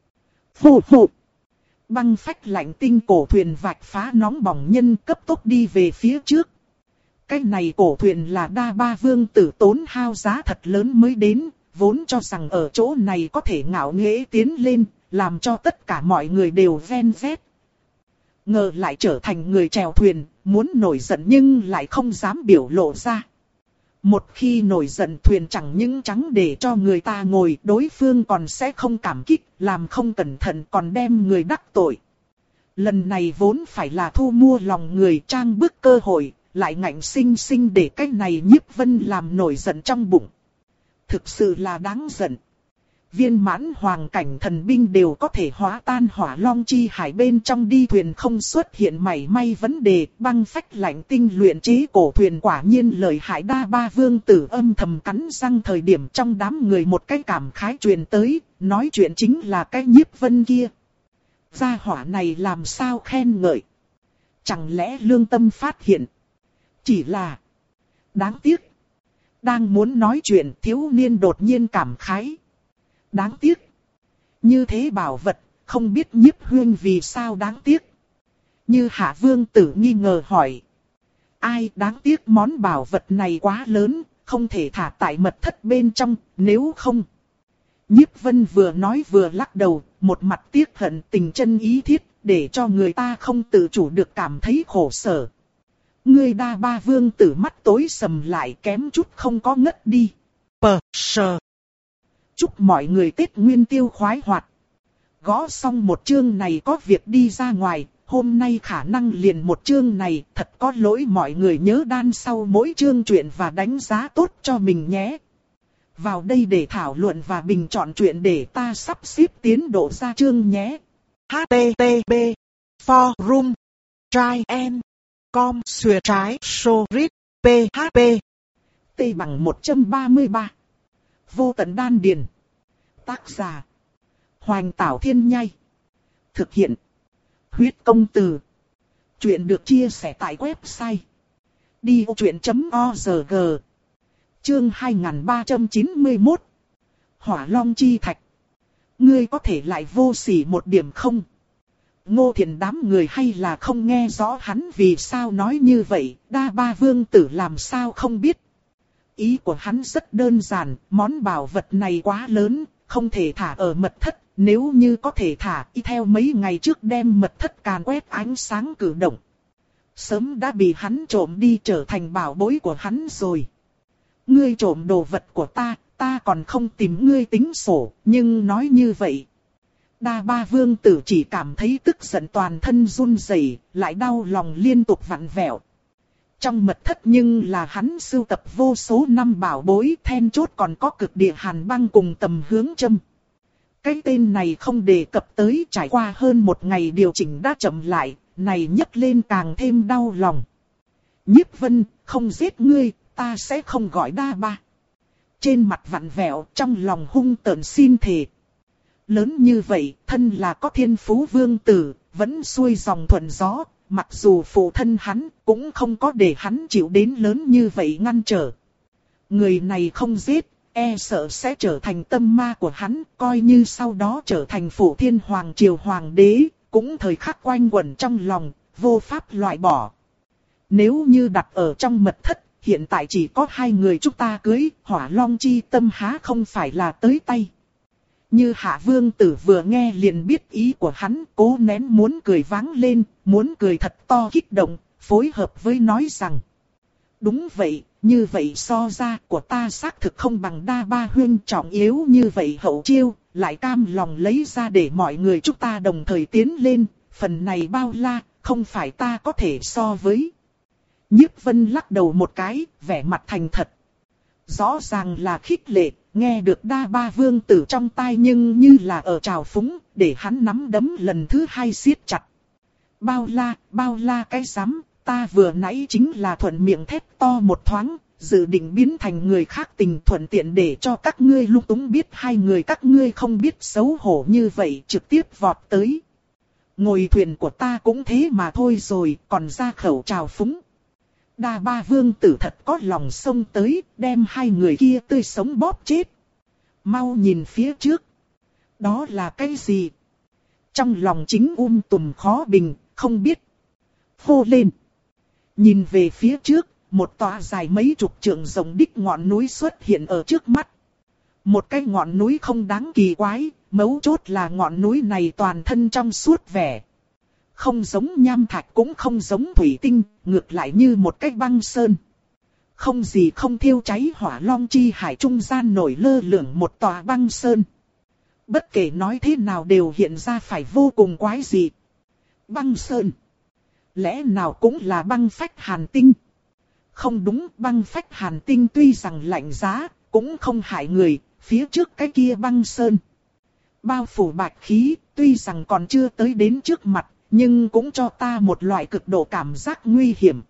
Phù phù. Băng phách lạnh tinh cổ thuyền vạch phá nóng bỏng nhân cấp tốc đi về phía trước. Cái này cổ thuyền là Đa Ba Vương Tử tốn hao giá thật lớn mới đến, vốn cho rằng ở chỗ này có thể ngạo nghễ tiến lên, làm cho tất cả mọi người đều ven vét. Ngờ lại trở thành người chèo thuyền, muốn nổi giận nhưng lại không dám biểu lộ ra. Một khi nổi giận thuyền chẳng những trắng để cho người ta ngồi, đối phương còn sẽ không cảm kích, làm không cẩn thận còn đem người đắc tội. Lần này vốn phải là thu mua lòng người trang bức cơ hội, lại ngạnh sinh sinh để cái này Nhiếp Vân làm nổi giận trong bụng. Thực sự là đáng giận. Viên mãn hoàng cảnh thần binh đều có thể hóa tan hỏa long chi hải bên trong đi thuyền không xuất hiện mảy may vấn đề. Băng phách lạnh tinh luyện chế cổ thuyền quả nhiên lợi hại. Đa Ba Vương Tử âm thầm cắn răng thời điểm trong đám người một cái cảm khái truyền tới, nói chuyện chính là cái Nhiếp Vân kia. Gia hỏa này làm sao khen ngợi. Chẳng lẽ lương tâm phát hiện. Chỉ là đáng tiếc. Đang muốn nói chuyện thiếu niên đột nhiên cảm khái. Đáng tiếc. Như thế bảo vật, không biết Nhiếp Huynh vì sao đáng tiếc. Như Hạ Vương Tử nghi ngờ hỏi. Ai đáng tiếc món bảo vật này quá lớn, không thể thả tại mật thất bên trong, nếu không. Nhiếp Vân vừa nói vừa lắc đầu, một mặt tiếc hận tình chân ý thiết, để cho người ta không tự chủ được cảm thấy khổ sở. Ngươi Đa Ba Vương Tử mắt tối sầm lại kém chút không có ngất đi. Pờ sờ. Chúc mọi người Tết Nguyên Tiêu khoái hoạt. Gõ xong một chương này có việc đi ra ngoài, hôm nay khả năng liền một chương này, thật có lỗi mọi người nhớ đan sau mỗi chương truyện và đánh giá tốt cho mình nhé. Vào đây để thảo luận và bình chọn truyện để ta sắp xếp tiến độ ra chương nhé. hát tê tê pê forum try and com xuyệt trái so rit php t bằng một trăm ba mươi ba. Vô tận đan điền. Tác giả Hoành Tảo Thiên Nhai. Thực hiện Huyết Công Từ. Chuyện được chia sẻ tại website đi vô chuyện chấm org. Chương hai nghìn ba trăm chín mươi mốt. Hỏa Long Chi Thạch. Ngươi có thể lại vô sỉ một điểm không? Ngô Thiền đám người hay là không nghe rõ hắn vì sao nói như vậy, Đa Ba Vương Tử làm sao không biết. Ý của hắn rất đơn giản, món bảo vật này quá lớn, không thể thả ở mật thất, nếu như có thể thả, y theo mấy ngày trước đem mật thất càn quét ánh sáng cử động. Sớm đã bị hắn trộm đi trở thành bảo bối của hắn rồi. Ngươi trộm đồ vật của ta, ta còn không tìm ngươi tính sổ, nhưng nói như vậy. Đa Ba Vương Tử chỉ cảm thấy tức giận toàn thân run rẩy, lại đau lòng liên tục vặn vẹo. Trong mật thất nhưng là hắn sưu tập vô số năm bảo bối, then chốt còn có cực địa hàn băng cùng tầm hướng châm. Cái tên này không đề cập tới, trải qua hơn một ngày điều chỉnh đã chậm lại, này nhấc lên càng thêm đau lòng. Nhiếp Vân, không giết ngươi, ta sẽ không gọi Đa Ba. Trên mặt vặn vẹo, trong lòng hung tợn xin thề. Lớn như vậy, thân là có thiên phú vương tử, vẫn xuôi dòng thuận gió, mặc dù phụ thân hắn cũng không có để hắn chịu đến lớn như vậy ngăn trở. Người này không giết, e sợ sẽ trở thành tâm ma của hắn, coi như sau đó trở thành Phổ Thiên Hoàng Triều Hoàng đế, cũng thời khắc quanh quẩn trong lòng, vô pháp loại bỏ. Nếu như đặt ở trong mật thất, hiện tại chỉ có hai người chúng ta cưới, Hỏa Long chi tâm há không phải là tới tay. Như Hạ Vương Tử vừa nghe liền biết ý của hắn, cố nén muốn cười váng lên, muốn cười thật to kích động, phối hợp với nói rằng. Đúng vậy, như vậy so ra của ta xác thực không bằng Đa Ba Huyên trọng yếu như vậy hậu chiêu, lại cam lòng lấy ra để mọi người chúng ta đồng thời tiến lên, phần này bao la, không phải ta có thể so với. Nhiếp Vân lắc đầu một cái, vẻ mặt thành thật. Rõ ràng là khích lệ, nghe được Đa Ba Vương Tử trong tai nhưng như là ở trào phúng, để hắn nắm đấm lần thứ hai siết chặt. Bao la, bao la cái rắm, ta vừa nãy chính là thuận miệng thét to một thoáng, dự định biến thành người khác tình thuận tiện để cho các ngươi lung túng biết hai người các ngươi không biết xấu hổ như vậy trực tiếp vọt tới. Ngồi thuyền của ta cũng thế mà thôi rồi, còn ra khẩu trào phúng. Đa Ba Vương Tử thật có lòng xông tới, đem hai người kia tươi sống bóp chết. Mau nhìn phía trước. Đó là cái gì? Trong lòng chính um tùm khó bình, không biết. Hô lên. Nhìn về phía trước, một tòa dài mấy chục trượng rộng đích ngọn núi xuất hiện ở trước mắt. Một cái ngọn núi không đáng kỳ quái, mấu chốt là ngọn núi này toàn thân trong suốt vẻ. Không giống nham thạch cũng không giống thủy tinh, ngược lại như một cái băng sơn. Không gì không thiêu cháy Hỏa Long chi hải trung gian nổi lơ lửng một tòa băng sơn. Bất kể nói thế nào đều hiện ra phải vô cùng quái dị. Băng sơn. Lẽ nào cũng là băng phách hàn tinh? Không đúng, băng phách hàn tinh tuy rằng lạnh giá, cũng không hại người, phía trước cái kia băng sơn. Bao phủ bạch khí, tuy rằng còn chưa tới đến trước mặt, nhưng cũng cho ta một loại cực độ cảm giác nguy hiểm.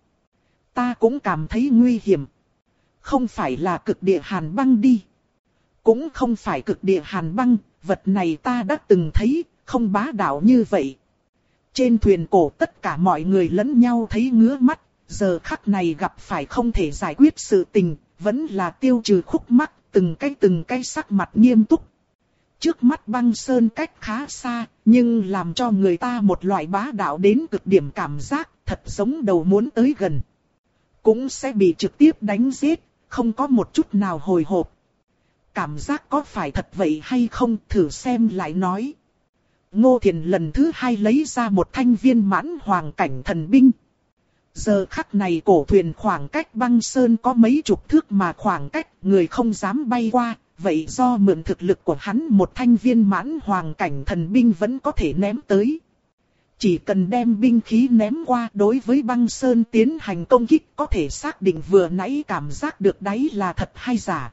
Ta cũng cảm thấy nguy hiểm. Không phải là cực địa hàn băng đi. Cũng không phải cực địa hàn băng, vật này ta đã từng thấy, không bá đạo như vậy. Trên thuyền cổ tất cả mọi người lẫn nhau thấy ngứa mắt, giờ khắc này gặp phải không thể giải quyết sự tình, vẫn là tiêu trừ khúc mắc, từng cái từng cái sắc mặt nghiêm túc. Trước mắt băng sơn cách khá xa, nhưng làm cho người ta một loại bá đạo đến cực điểm cảm giác, thật giống đầu muốn tới gần. Cũng sẽ bị trực tiếp đánh giết, không có một chút nào hồi hộp. Cảm giác có phải thật vậy hay không, thử xem lại nói. Ngô Thiền lần thứ hai lấy ra một thanh viên mãn hoàng cảnh thần binh. Giờ khắc này cổ thuyền khoảng cách băng sơn có mấy chục thước mà khoảng cách người không dám bay qua. Vậy do mượn thực lực của hắn một thanh viên mãn hoàng cảnh thần binh vẫn có thể ném tới. Chỉ cần đem binh khí ném qua đối với băng sơn tiến hành công kích có thể xác định vừa nãy cảm giác được đấy là thật hay giả.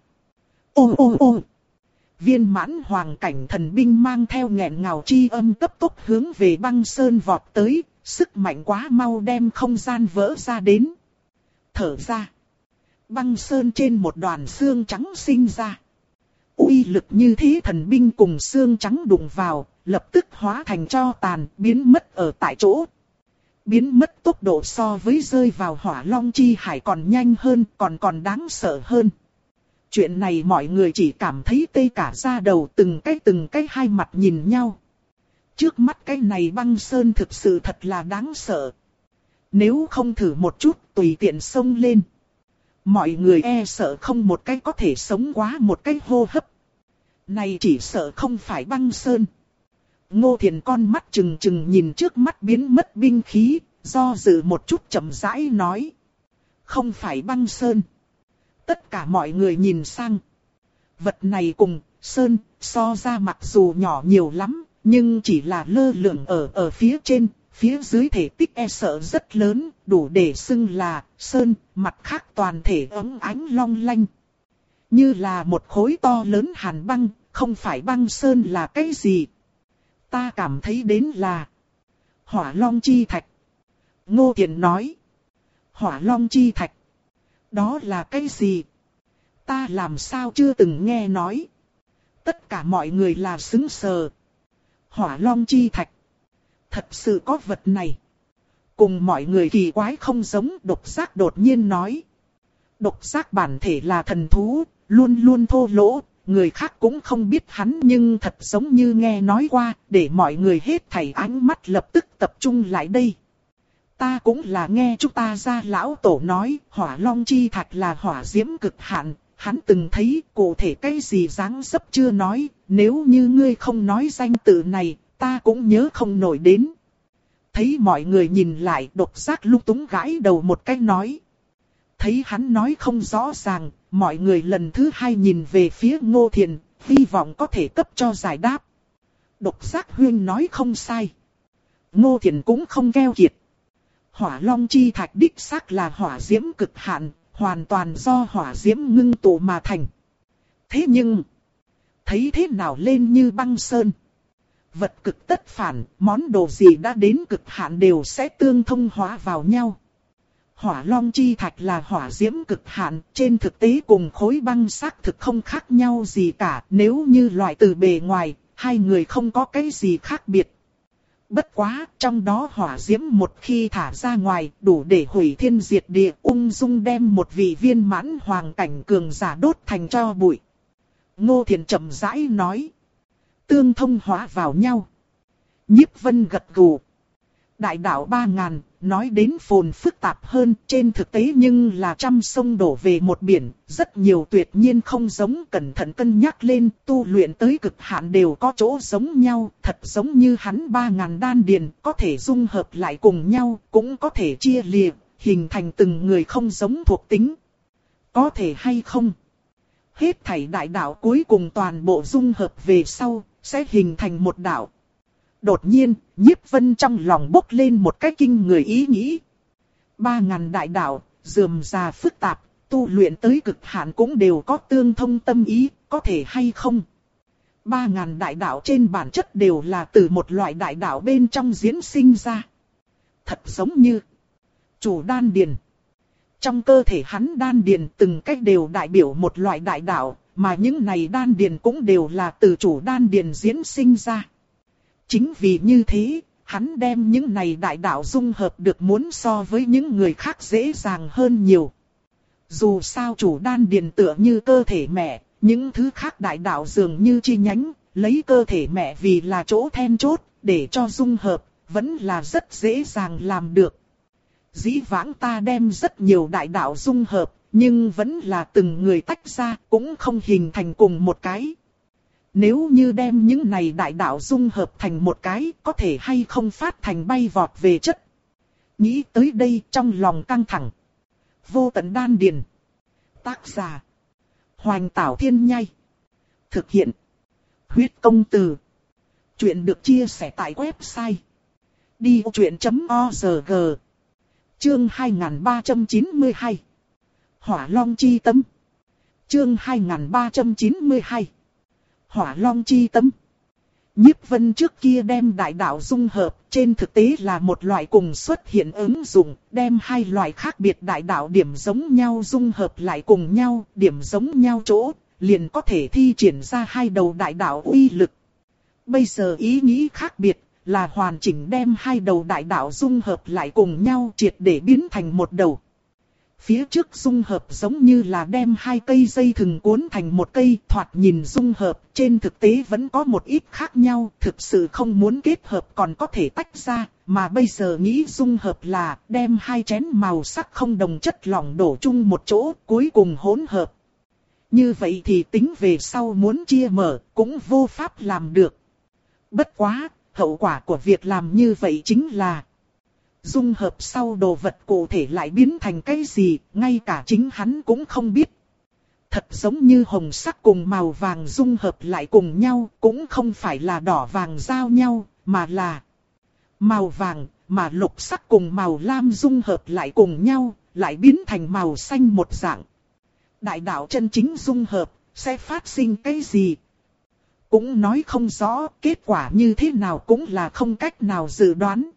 Ô ô ô! Viên mãn hoàng cảnh thần binh mang theo nghẹn ngào chi âm cấp tốc hướng về băng sơn vọt tới, sức mạnh quá mau đem không gian vỡ ra đến. Thở ra. Băng sơn trên một đoàn xương trắng sinh ra. Uy lực như thế thần binh cùng xương trắng đụng vào, lập tức hóa thành tro tàn, biến mất ở tại chỗ. Biến mất tốc độ so với rơi vào Hỏa Long chi hải còn nhanh hơn, còn còn đáng sợ hơn. Chuyện này mọi người chỉ cảm thấy tê cả da đầu, từng cái từng cái hai mặt nhìn nhau. Trước mắt cái này băng sơn thực sự thật là đáng sợ. Nếu không thử một chút tùy tiện xông lên. Mọi người e sợ không một cái có thể sống quá một cái hô hấp. Này chỉ sợ không phải băng sơn. Ngô Thiền con mắt trừng trừng nhìn trước mắt biến mất binh khí, do dự một chút chậm rãi nói. Không phải băng sơn. Tất cả mọi người nhìn sang. Vật này cùng sơn so ra mặc dù nhỏ nhiều lắm, nhưng chỉ là lơ lửng ở ở phía trên. Phía dưới thể tích e sợ rất lớn, đủ để xưng là sơn, mặt khác toàn thể ấm ánh long lanh. Như là một khối to lớn hàn băng, không phải băng sơn là cái gì. Ta cảm thấy đến là Hỏa Long chi thạch. Ngô Thiền nói. Hỏa Long chi thạch. Đó là cái gì? Ta làm sao chưa từng nghe nói. Tất cả mọi người là sững sờ. Hỏa long chi thạch. Thật sự có vật này. Cùng mọi người kỳ quái không giống, độc giác đột nhiên nói. Độc giác bản thể là thần thú, luôn luôn thô lỗ, người khác cũng không biết hắn nhưng thật giống như nghe nói qua, để mọi người hết thảy ánh mắt lập tức tập trung lại đây. Ta cũng là nghe chúng ta gia lão tổ nói, hỏa long chi thạch là hỏa diễm cực hạn, hắn từng thấy cụ thể cái gì dáng dấp chưa nói, nếu như ngươi không nói danh tự này, ta cũng nhớ không nổi đến. Thấy mọi người nhìn lại, độc giác lung túng gãi đầu một cái nói. Thấy hắn nói không rõ ràng, mọi người lần thứ hai nhìn về phía Ngô Thiền, hy vọng có thể cấp cho giải đáp. Độc giác huyên nói không sai. Ngô Thiền cũng không keo kiệt. Hỏa long chi thạch đích xác là hỏa diễm cực hạn, hoàn toàn do hỏa diễm ngưng tụ mà thành. Thế nhưng, thấy thế nào lên như băng sơn. Vật cực tất phản, món đồ gì đã đến cực hạn đều sẽ tương thông hóa vào nhau. Hỏa long chi thạch là hỏa diễm cực hạn, trên thực tế cùng khối băng xác thực không khác nhau gì cả, nếu như loại từ bề ngoài, hai người không có cái gì khác biệt. Bất quá, trong đó hỏa diễm một khi thả ra ngoài, đủ để hủy thiên diệt địa, ung dung đem một vị viên mãn hoàng cảnh cường giả đốt thành tro bụi. Ngô Thiền chậm rãi nói. Tương thông hóa vào nhau. Nhiếp Vân gật gù. Đại đạo ba ngàn, nói đến phồn phức tạp hơn, trên thực tế nhưng là trăm sông đổ về một biển, rất nhiều tuyệt nhiên không giống, cẩn thận cân nhắc lên, tu luyện tới cực hạn đều có chỗ giống nhau, thật giống như hắn ba ngàn đan điền, có thể dung hợp lại cùng nhau, cũng có thể chia lìa, hình thành từng người không giống thuộc tính. Có thể hay không? Hết thảy đại đạo cuối cùng toàn bộ dung hợp về sau, sẽ hình thành một đạo. Đột nhiên, Nhiếp Vân trong lòng bốc lên một cái kinh người ý nghĩ. Ba ngàn đại đạo, rườm rà phức tạp, tu luyện tới cực hạn cũng đều có tương thông tâm ý, có thể hay không? Ba ngàn đại đạo trên bản chất đều là từ một loại đại đạo bên trong diễn sinh ra. Thật giống như chủ đan điền. Trong cơ thể hắn đan điền từng cách đều đại biểu một loại đại đạo, mà những này đan điền cũng đều là từ chủ đan điền diễn sinh ra. Chính vì như thế, hắn đem những này đại đạo dung hợp được muốn so với những người khác dễ dàng hơn nhiều. Dù sao chủ đan điền tựa như cơ thể mẹ, những thứ khác đại đạo dường như chi nhánh, lấy cơ thể mẹ vì là chỗ then chốt, để cho dung hợp, vẫn là rất dễ dàng làm được. Dĩ vãng ta đem rất nhiều đại đạo dung hợp, nhưng vẫn là từng người tách ra, cũng không hình thành cùng một cái. Nếu như đem những này đại đạo dung hợp thành một cái, có thể hay không phát thành bay vọt về chất. Nghĩ tới đây trong lòng căng thẳng. Vô tận đan điền. Tác giả. Hoành Tảo Thiên Nhai. Thực hiện. Huyết công từ. Chuyện được chia sẻ tại website. đi vô chuyện chấm org. Chương hai nghìn ba trăm chín mươi hai. Hỏa Long Chi Tâm. Chương hai nghìn ba trăm chín mươi hai. Hỏa Long Chi Tâm. Nhiếp Vân trước kia đem đại đạo dung hợp, trên thực tế là một loại cùng xuất hiện ứng dụng, đem hai loại khác biệt đại đạo điểm giống nhau dung hợp lại cùng nhau, điểm giống nhau chỗ, liền có thể thi triển ra hai đầu đại đạo uy lực. Bây giờ ý nghĩ khác biệt, là hoàn chỉnh đem hai đầu đại đạo dung hợp lại cùng nhau triệt để biến thành một đầu. Phía trước dung hợp giống như là đem hai cây dây thừng cuốn thành một cây, thoạt nhìn dung hợp, trên thực tế vẫn có một ít khác nhau, thực sự không muốn kết hợp còn có thể tách ra, mà bây giờ nghĩ dung hợp là đem hai chén màu sắc không đồng chất lỏng đổ chung một chỗ, cuối cùng hỗn hợp. Như vậy thì tính về sau muốn chia mở, cũng vô pháp làm được. Bất quá, hậu quả của việc làm như vậy chính là dung hợp sau đồ vật cụ thể lại biến thành cái gì, ngay cả chính hắn cũng không biết. Thật giống như hồng sắc cùng màu vàng dung hợp lại cùng nhau, cũng không phải là đỏ vàng giao nhau, mà là màu vàng, mà lục sắc cùng màu lam dung hợp lại cùng nhau, lại biến thành màu xanh một dạng. Đại đạo chân chính dung hợp, sẽ phát sinh cái gì? Cũng nói không rõ, kết quả như thế nào cũng là không cách nào dự đoán.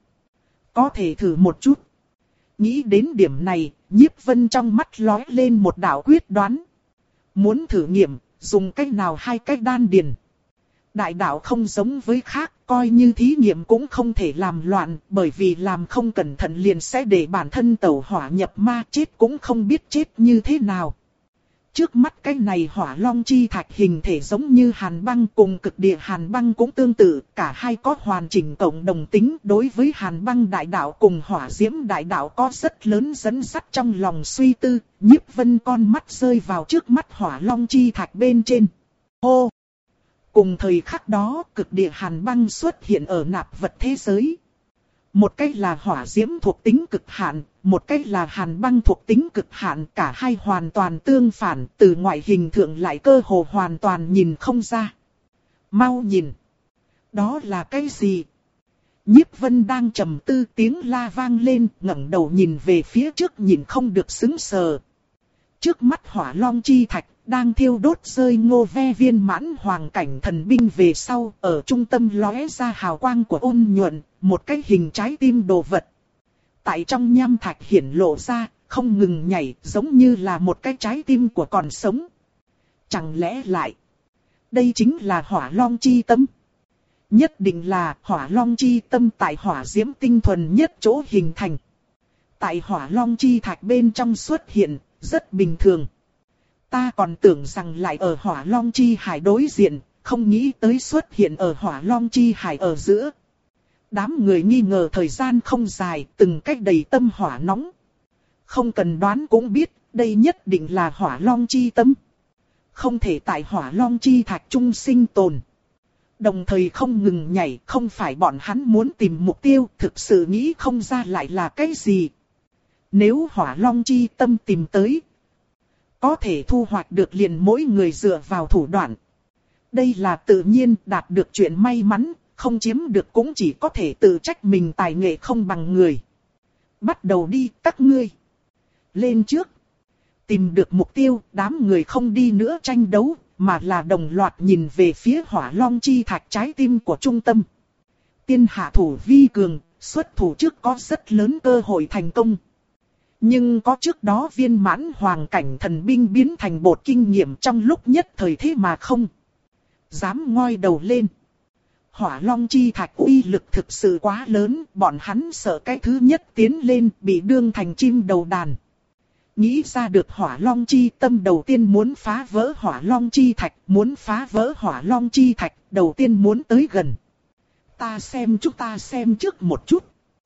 Có thể thử một chút. Nghĩ đến điểm này, Nhiếp Vân trong mắt lóe lên một đạo quyết đoán. muốn thử nghiệm, dùng cách nào hai cách đan điền. Đại đạo không giống với khác, coi như thí nghiệm cũng không thể làm loạn, bởi vì làm không cẩn thận liền sẽ để bản thân tẩu hỏa nhập ma, chết cũng không biết chết như thế nào. Trước mắt cái này hỏa long chi thạch hình thể giống như hàn băng, cùng cực địa hàn băng cũng tương tự, cả hai có hoàn chỉnh cộng đồng tính, đối với hàn băng đại đạo cùng hỏa diễm đại đạo có rất lớn dẫn dắt trong lòng suy tư. Nhiếp Vân con mắt rơi vào trước mắt hỏa long chi thạch bên trên. Hô! Cùng thời khắc đó, cực địa hàn băng xuất hiện ở nạp vật thế giới. Một cách là hỏa diễm thuộc tính cực hạn, một cách là hàn băng thuộc tính cực hạn, cả hai hoàn toàn tương phản, từ ngoại hình thượng lại cơ hồ hoàn toàn nhìn không ra. Mau nhìn! Đó là cái gì? Nhiếp Vân đang trầm tư, tiếng la vang lên, ngẩng đầu nhìn về phía trước, nhìn không được sững sờ. Trước mắt hỏa long chi thạch đang thiêu đốt rơi ngô ve viên mãn hoàng cảnh thần binh về sau, ở trung tâm lóe ra hào quang của ôn nhuận, một cái hình trái tim đồ vật. Tại trong nham thạch hiển lộ ra, không ngừng nhảy, giống như là một cái trái tim của còn sống. Chẳng lẽ lại, đây chính là hỏa long chi tâm? Nhất định là hỏa long chi tâm tại hỏa diễm tinh thuần nhất chỗ hình thành. Tại hỏa long chi thạch bên trong xuất hiện, rất bình thường. Ta còn tưởng rằng lại ở hỏa long chi hải đối diện, không nghĩ tới xuất hiện ở hỏa long chi hải ở giữa. Đám người nghi ngờ thời gian không dài, từng cách đầy tâm hỏa nóng. Không cần đoán cũng biết, đây nhất định là hỏa long chi tâm. Không thể tại hỏa long chi thạch trung sinh tồn. Đồng thời không ngừng nhảy, không phải bọn hắn muốn tìm mục tiêu, thực sự nghĩ không ra lại là cái gì. Nếu hỏa long chi tâm tìm tới, có thể thu hoạch được liền mỗi người dựa vào thủ đoạn. Đây là tự nhiên, đạt được chuyện may mắn, không chiếm được cũng chỉ có thể tự trách mình tài nghệ không bằng người. Bắt đầu đi các ngươi. Lên trước. Tìm được mục tiêu, đám người không đi nữa tranh đấu, mà là đồng loạt nhìn về phía hỏa long chi thạch trái tim của trung tâm. Tiên hạ thủ vi cường, xuất thủ trước có rất lớn cơ hội thành công. Nhưng có trước đó viên mãn hoàng cảnh thần binh biến thành bột kinh nghiệm trong lúc nhất thời thế mà không dám ngoi đầu lên. Hỏa long chi thạch uy lực thực sự quá lớn, bọn hắn sợ cái thứ nhất tiến lên bị đương thành chim đầu đàn. Nghĩ ra được hỏa long chi tâm, đầu tiên muốn phá vỡ hỏa long chi thạch, muốn phá vỡ hỏa long chi thạch, đầu tiên muốn tới gần. Ta xem chúng ta xem trước một chút.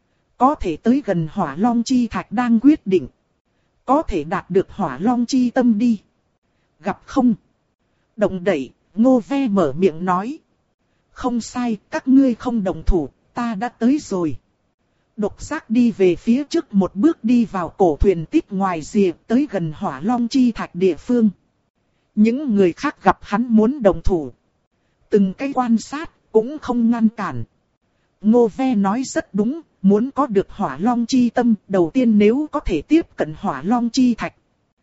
Có thể tới gần hỏa long chi thạch đang quyết định. Có thể đạt được hỏa long chi tâm đi. Gặp không? Động đậy, Ngô Ve mở miệng nói. Không sai, các ngươi không đồng thủ, ta đã tới rồi. Độc giác đi về phía trước một bước, đi vào cổ thuyền tít ngoài rìa, tới gần hỏa long chi thạch địa phương. Những người khác gặp hắn muốn đồng thủ, từng cái quan sát, cũng không ngăn cản. Ngô Ve nói rất đúng, muốn có được hỏa long chi tâm, đầu tiên nếu có thể tiếp cận hỏa long chi thạch.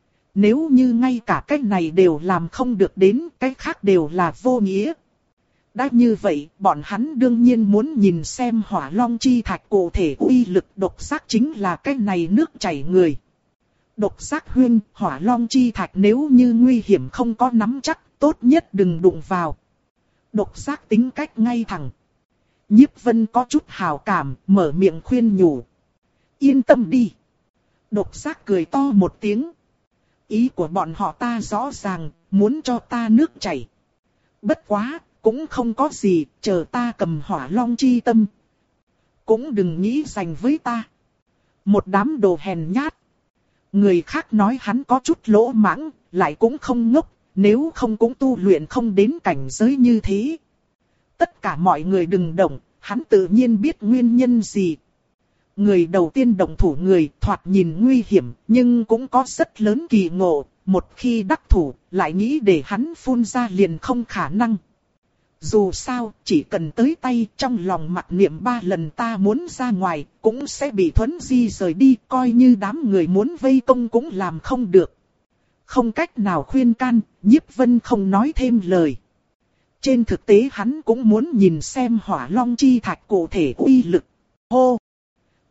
Nếu như ngay cả cái này đều làm không được đến, cái khác đều là vô nghĩa. Đã như vậy, bọn hắn đương nhiên muốn nhìn xem hỏa long chi thạch cụ thể uy lực. Độc giác chính là cái này nước chảy người. Độc giác huyên, hỏa long chi thạch nếu như nguy hiểm không có nắm chắc, tốt nhất đừng đụng vào. Độc giác tính cách ngay thẳng. Nhiếp Vân có chút hào cảm, mở miệng khuyên nhủ. Yên tâm đi. Độc giác cười to một tiếng. Ý của bọn họ ta rõ ràng, muốn cho ta nước chảy. Bất quá, cũng không có gì, chờ ta cầm hỏa long chi tâm. Cũng đừng nghĩ giành với ta. Một đám đồ hèn nhát. Người khác nói hắn có chút lỗ mãng, lại cũng không ngốc, nếu không cũng tu luyện không đến cảnh giới như thế. Tất cả mọi người đừng động, hắn tự nhiên biết nguyên nhân gì. Người đầu tiên động thủ người thoạt nhìn nguy hiểm, nhưng cũng có rất lớn kỳ ngộ. Một khi đắc thủ, lại nghĩ để hắn phun ra liền không khả năng. Dù sao, chỉ cần tới tay, trong lòng mặc niệm ba lần ta muốn ra ngoài, cũng sẽ bị thuấn di rời đi, coi như đám người muốn vây công cũng làm không được. Không cách nào khuyên can, Nhiếp Vân không nói thêm lời. Trên thực tế hắn cũng muốn nhìn xem hỏa long chi thạch cụ thể uy lực. Hô!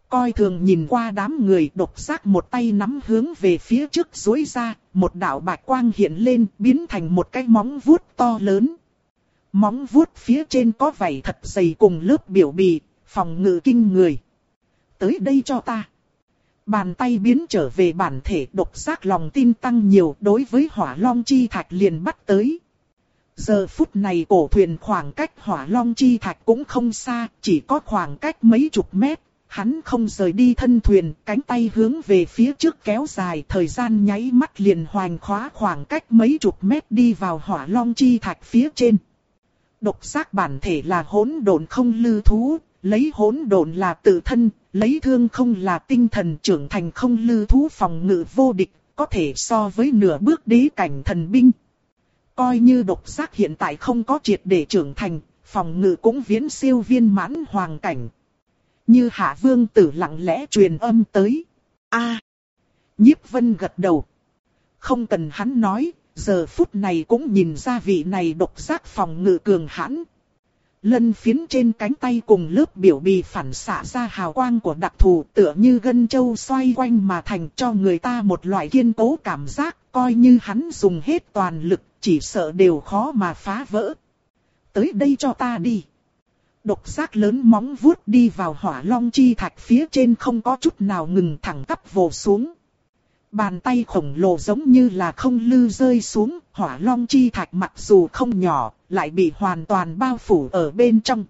Coi thường nhìn qua đám người, độc giác một tay nắm hướng về phía trước duỗi ra, một đạo bạch quang hiện lên, biến thành một cái móng vuốt to lớn. Móng vuốt phía trên có vảy thật dày cùng lớp biểu bì, phòng ngự kinh người. Tới đây cho ta. Bàn tay biến trở về bản thể, độc giác lòng tin tăng nhiều, đối với hỏa long chi thạch liền bắt tới. Giờ phút này cổ thuyền khoảng cách hỏa long chi thạch cũng không xa, chỉ có khoảng cách mấy chục mét. Hắn không rời đi thân thuyền, cánh tay hướng về phía trước kéo dài, thời gian nháy mắt liền hoành khóa khoảng cách mấy chục mét đi vào hỏa long chi thạch phía trên. Độc giác bản thể là hỗn độn không lư thú, lấy hỗn độn là tự thân, lấy thương không là tinh thần, trưởng thành không lư thú phòng ngự vô địch, có thể so với nửa bước đế cảnh thần binh. Coi như độc giác hiện tại không có triệt để trưởng thành, phòng ngự cũng viễn siêu viên mãn hoàng cảnh. Như Hạ Vương Tử lặng lẽ truyền âm tới. A, Nhiếp Vân gật đầu. Không cần hắn nói, giờ phút này cũng nhìn ra vị này độc giác phòng ngự cường hãn. Lân phiến trên cánh tay cùng lớp biểu bì phản xạ ra hào quang của đặc thù, tựa như gân châu xoay quanh mà thành, cho người ta một loại kiên cố cảm giác, coi như hắn dùng hết toàn lực, chỉ sợ đều khó mà phá vỡ. Tới đây cho ta đi. Độc giác lớn móng vuốt đi vào hỏa long chi thạch phía trên, không có chút nào ngừng, thẳng tắp vồ xuống. Bàn tay khổng lồ giống như là không lư rơi xuống, hỏa long chi thạch mặc dù không nhỏ, lại bị hoàn toàn bao phủ ở bên trong.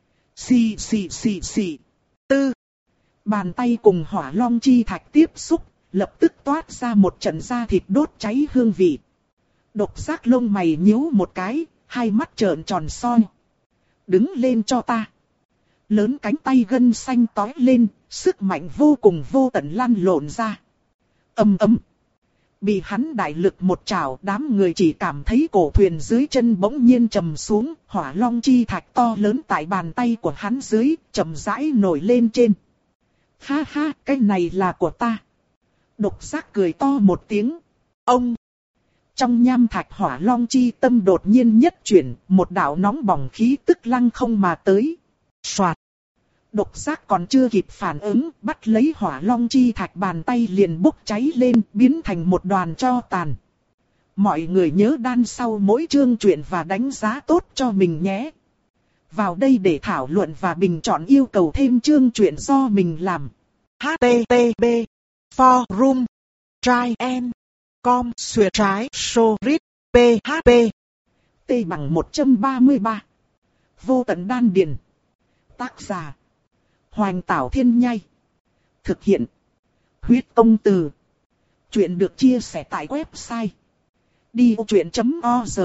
Xì xì xì xì. Tư. Bàn tay cùng hỏa long chi thạch tiếp xúc, lập tức toát ra một trận da thịt đốt cháy hương vị. Độc giác lông mày nhíu một cái, hai mắt trợn tròn soi. Đứng lên cho ta. Lớn cánh tay gân xanh tói lên, sức mạnh vô cùng vô tận lăn lộn ra. Ầm ầm. Bị hắn đại lực một trảo, đám người chỉ cảm thấy cổ thuyền dưới chân bỗng nhiên trầm xuống, hỏa long chi thạch to lớn tại bàn tay của hắn dưới, chậm rãi nổi lên trên. Ha ha, cái này là của ta. Độc giác cười to một tiếng. Ông. Trong nham thạch hỏa long chi tâm đột nhiên nhất chuyển, một đạo nóng bỏng khí tức lăng không mà tới. Soạt. Độc giác còn chưa kịp phản ứng, bắt lấy hỏa long chi thạch, bàn tay liền bốc cháy lên, biến thành một đoàn tro tàn. Mọi người nhớ đan sau mỗi chương truyện và đánh giá tốt cho mình nhé. Vào đây để thảo luận và bình chọn yêu cầu thêm chương truyện do mình làm. H T T P Forum Try and Com Xuyệt trái Sorit P H P T bằng một trăm ba mươi ba. Vô tận đan điền. Tác giả Hoành Tảo Thiên Nhai. Thực hiện Huyết Tông Từ. Chuyện được chia sẻ tại website đi vô chuyện chấm org.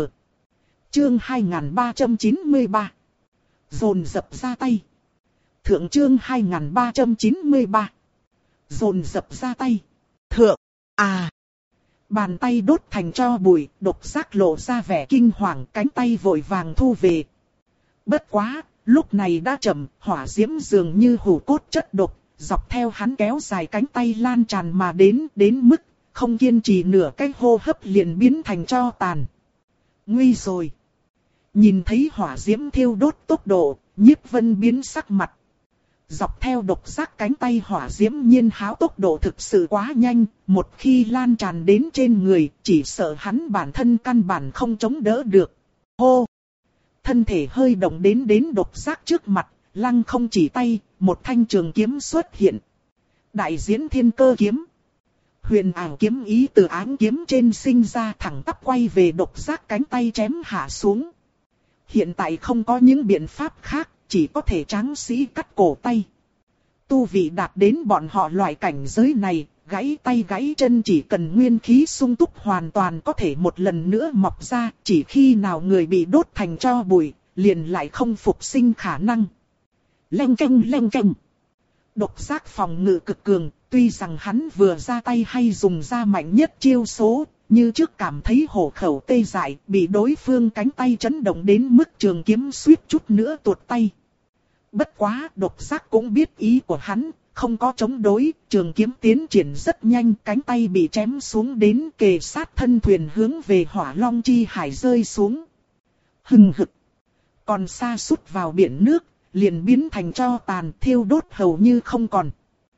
Chương hai nghìn ba trăm chín mươi ba. Dồn dập ra tay. Thượng chương hai nghìn ba trăm chín mươi ba. Dồn dập ra tay. Thượng. À. Bàn tay đốt thành tro bụi, độc giác lộ ra vẻ kinh hoàng, cánh tay vội vàng thu về. Bất quá, lúc này đã chậm, hỏa diễm dường như hủ cốt chất độc, dọc theo hắn kéo dài cánh tay lan tràn mà đến, đến mức không kiên trì nửa cái hô hấp liền biến thành tro tàn. Nguy rồi. Nhìn thấy hỏa diễm thiêu đốt tốc độ, Nhiếp Vân biến sắc mặt. Dọc theo độc giác cánh tay hỏa diễm nhiên háo tốc độ thực sự quá nhanh, một khi lan tràn đến trên người, chỉ sợ hắn bản thân căn bản không chống đỡ được. Hô! Thân thể hơi động đến đến độc giác trước mặt, lăng không chỉ tay, một thanh trường kiếm xuất hiện. Đại diễn thiên cơ kiếm. Huyền ảo kiếm ý từ áng kiếm trên sinh ra, thẳng tắp quay về độc giác cánh tay chém hạ xuống. Hiện tại không có những biện pháp khác, chỉ có thể tráng sĩ cắt cổ tay. Tu vị đạt đến bọn họ loại cảnh giới này, gãy tay gãy chân chỉ cần nguyên khí sung túc hoàn toàn có thể một lần nữa mọc ra, chỉ khi nào người bị đốt thành tro bụi, liền lại không phục sinh khả năng. Leng keng leng keng. Độc giác phòng ngự cực cường, tuy rằng hắn vừa ra tay hay dùng ra mạnh nhất chiêu số, như trước cảm thấy hổ khẩu tê dại, bị đối phương cánh tay chấn động đến mức trường kiếm suýt chút nữa tuột tay. Bất quá, độc giác cũng biết ý của hắn, không có chống đối, trường kiếm tiến triển rất nhanh, cánh tay bị chém xuống đến kề sát thân thuyền hướng về hỏa long chi hải rơi xuống. Hừng hực. Còn xa sút vào biển nước, liền biến thành tro tàn thiêu đốt hầu như không còn.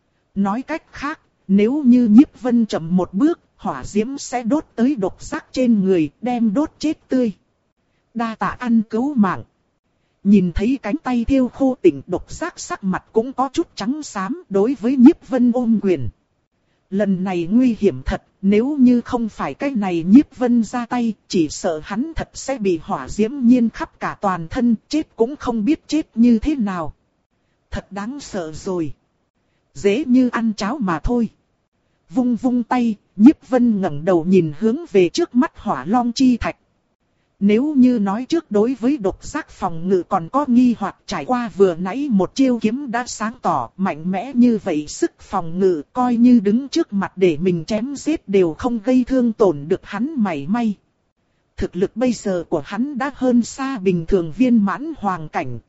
Nói cách khác, nếu như Nhiếp Vân chậm một bước, hỏa diễm sẽ đốt tới độc giác trên người, đem đốt chết tươi. Đa tạ ăn cứu mạng. Nhìn thấy cánh tay thiêu khô Tịnh độc giác sắc mặt cũng có chút trắng xám, đối với Nhiếp Vân ôm quyền. Lần này nguy hiểm thật, nếu như không phải cái này Nhiếp Vân ra tay, chỉ sợ hắn thật sẽ bị hỏa diễm nhiên khắp cả toàn thân, chết cũng không biết chết như thế nào. Thật đáng sợ rồi. Dễ như ăn cháo mà thôi. Vung vung tay, Nhiếp Vân ngẩng đầu nhìn hướng về trước mắt Hỏa Long chi thạch. Nếu như nói trước đối với độc giác phòng ngự còn có nghi hoặc, trải qua vừa nãy một chiêu kiếm đã sáng tỏ, mạnh mẽ như vậy sức phòng ngự, coi như đứng trước mặt để mình chém giết đều không gây thương tổn được hắn mảy may. Thực lực bây giờ của hắn đã hơn xa bình thường viên mãn hoàng cảnh.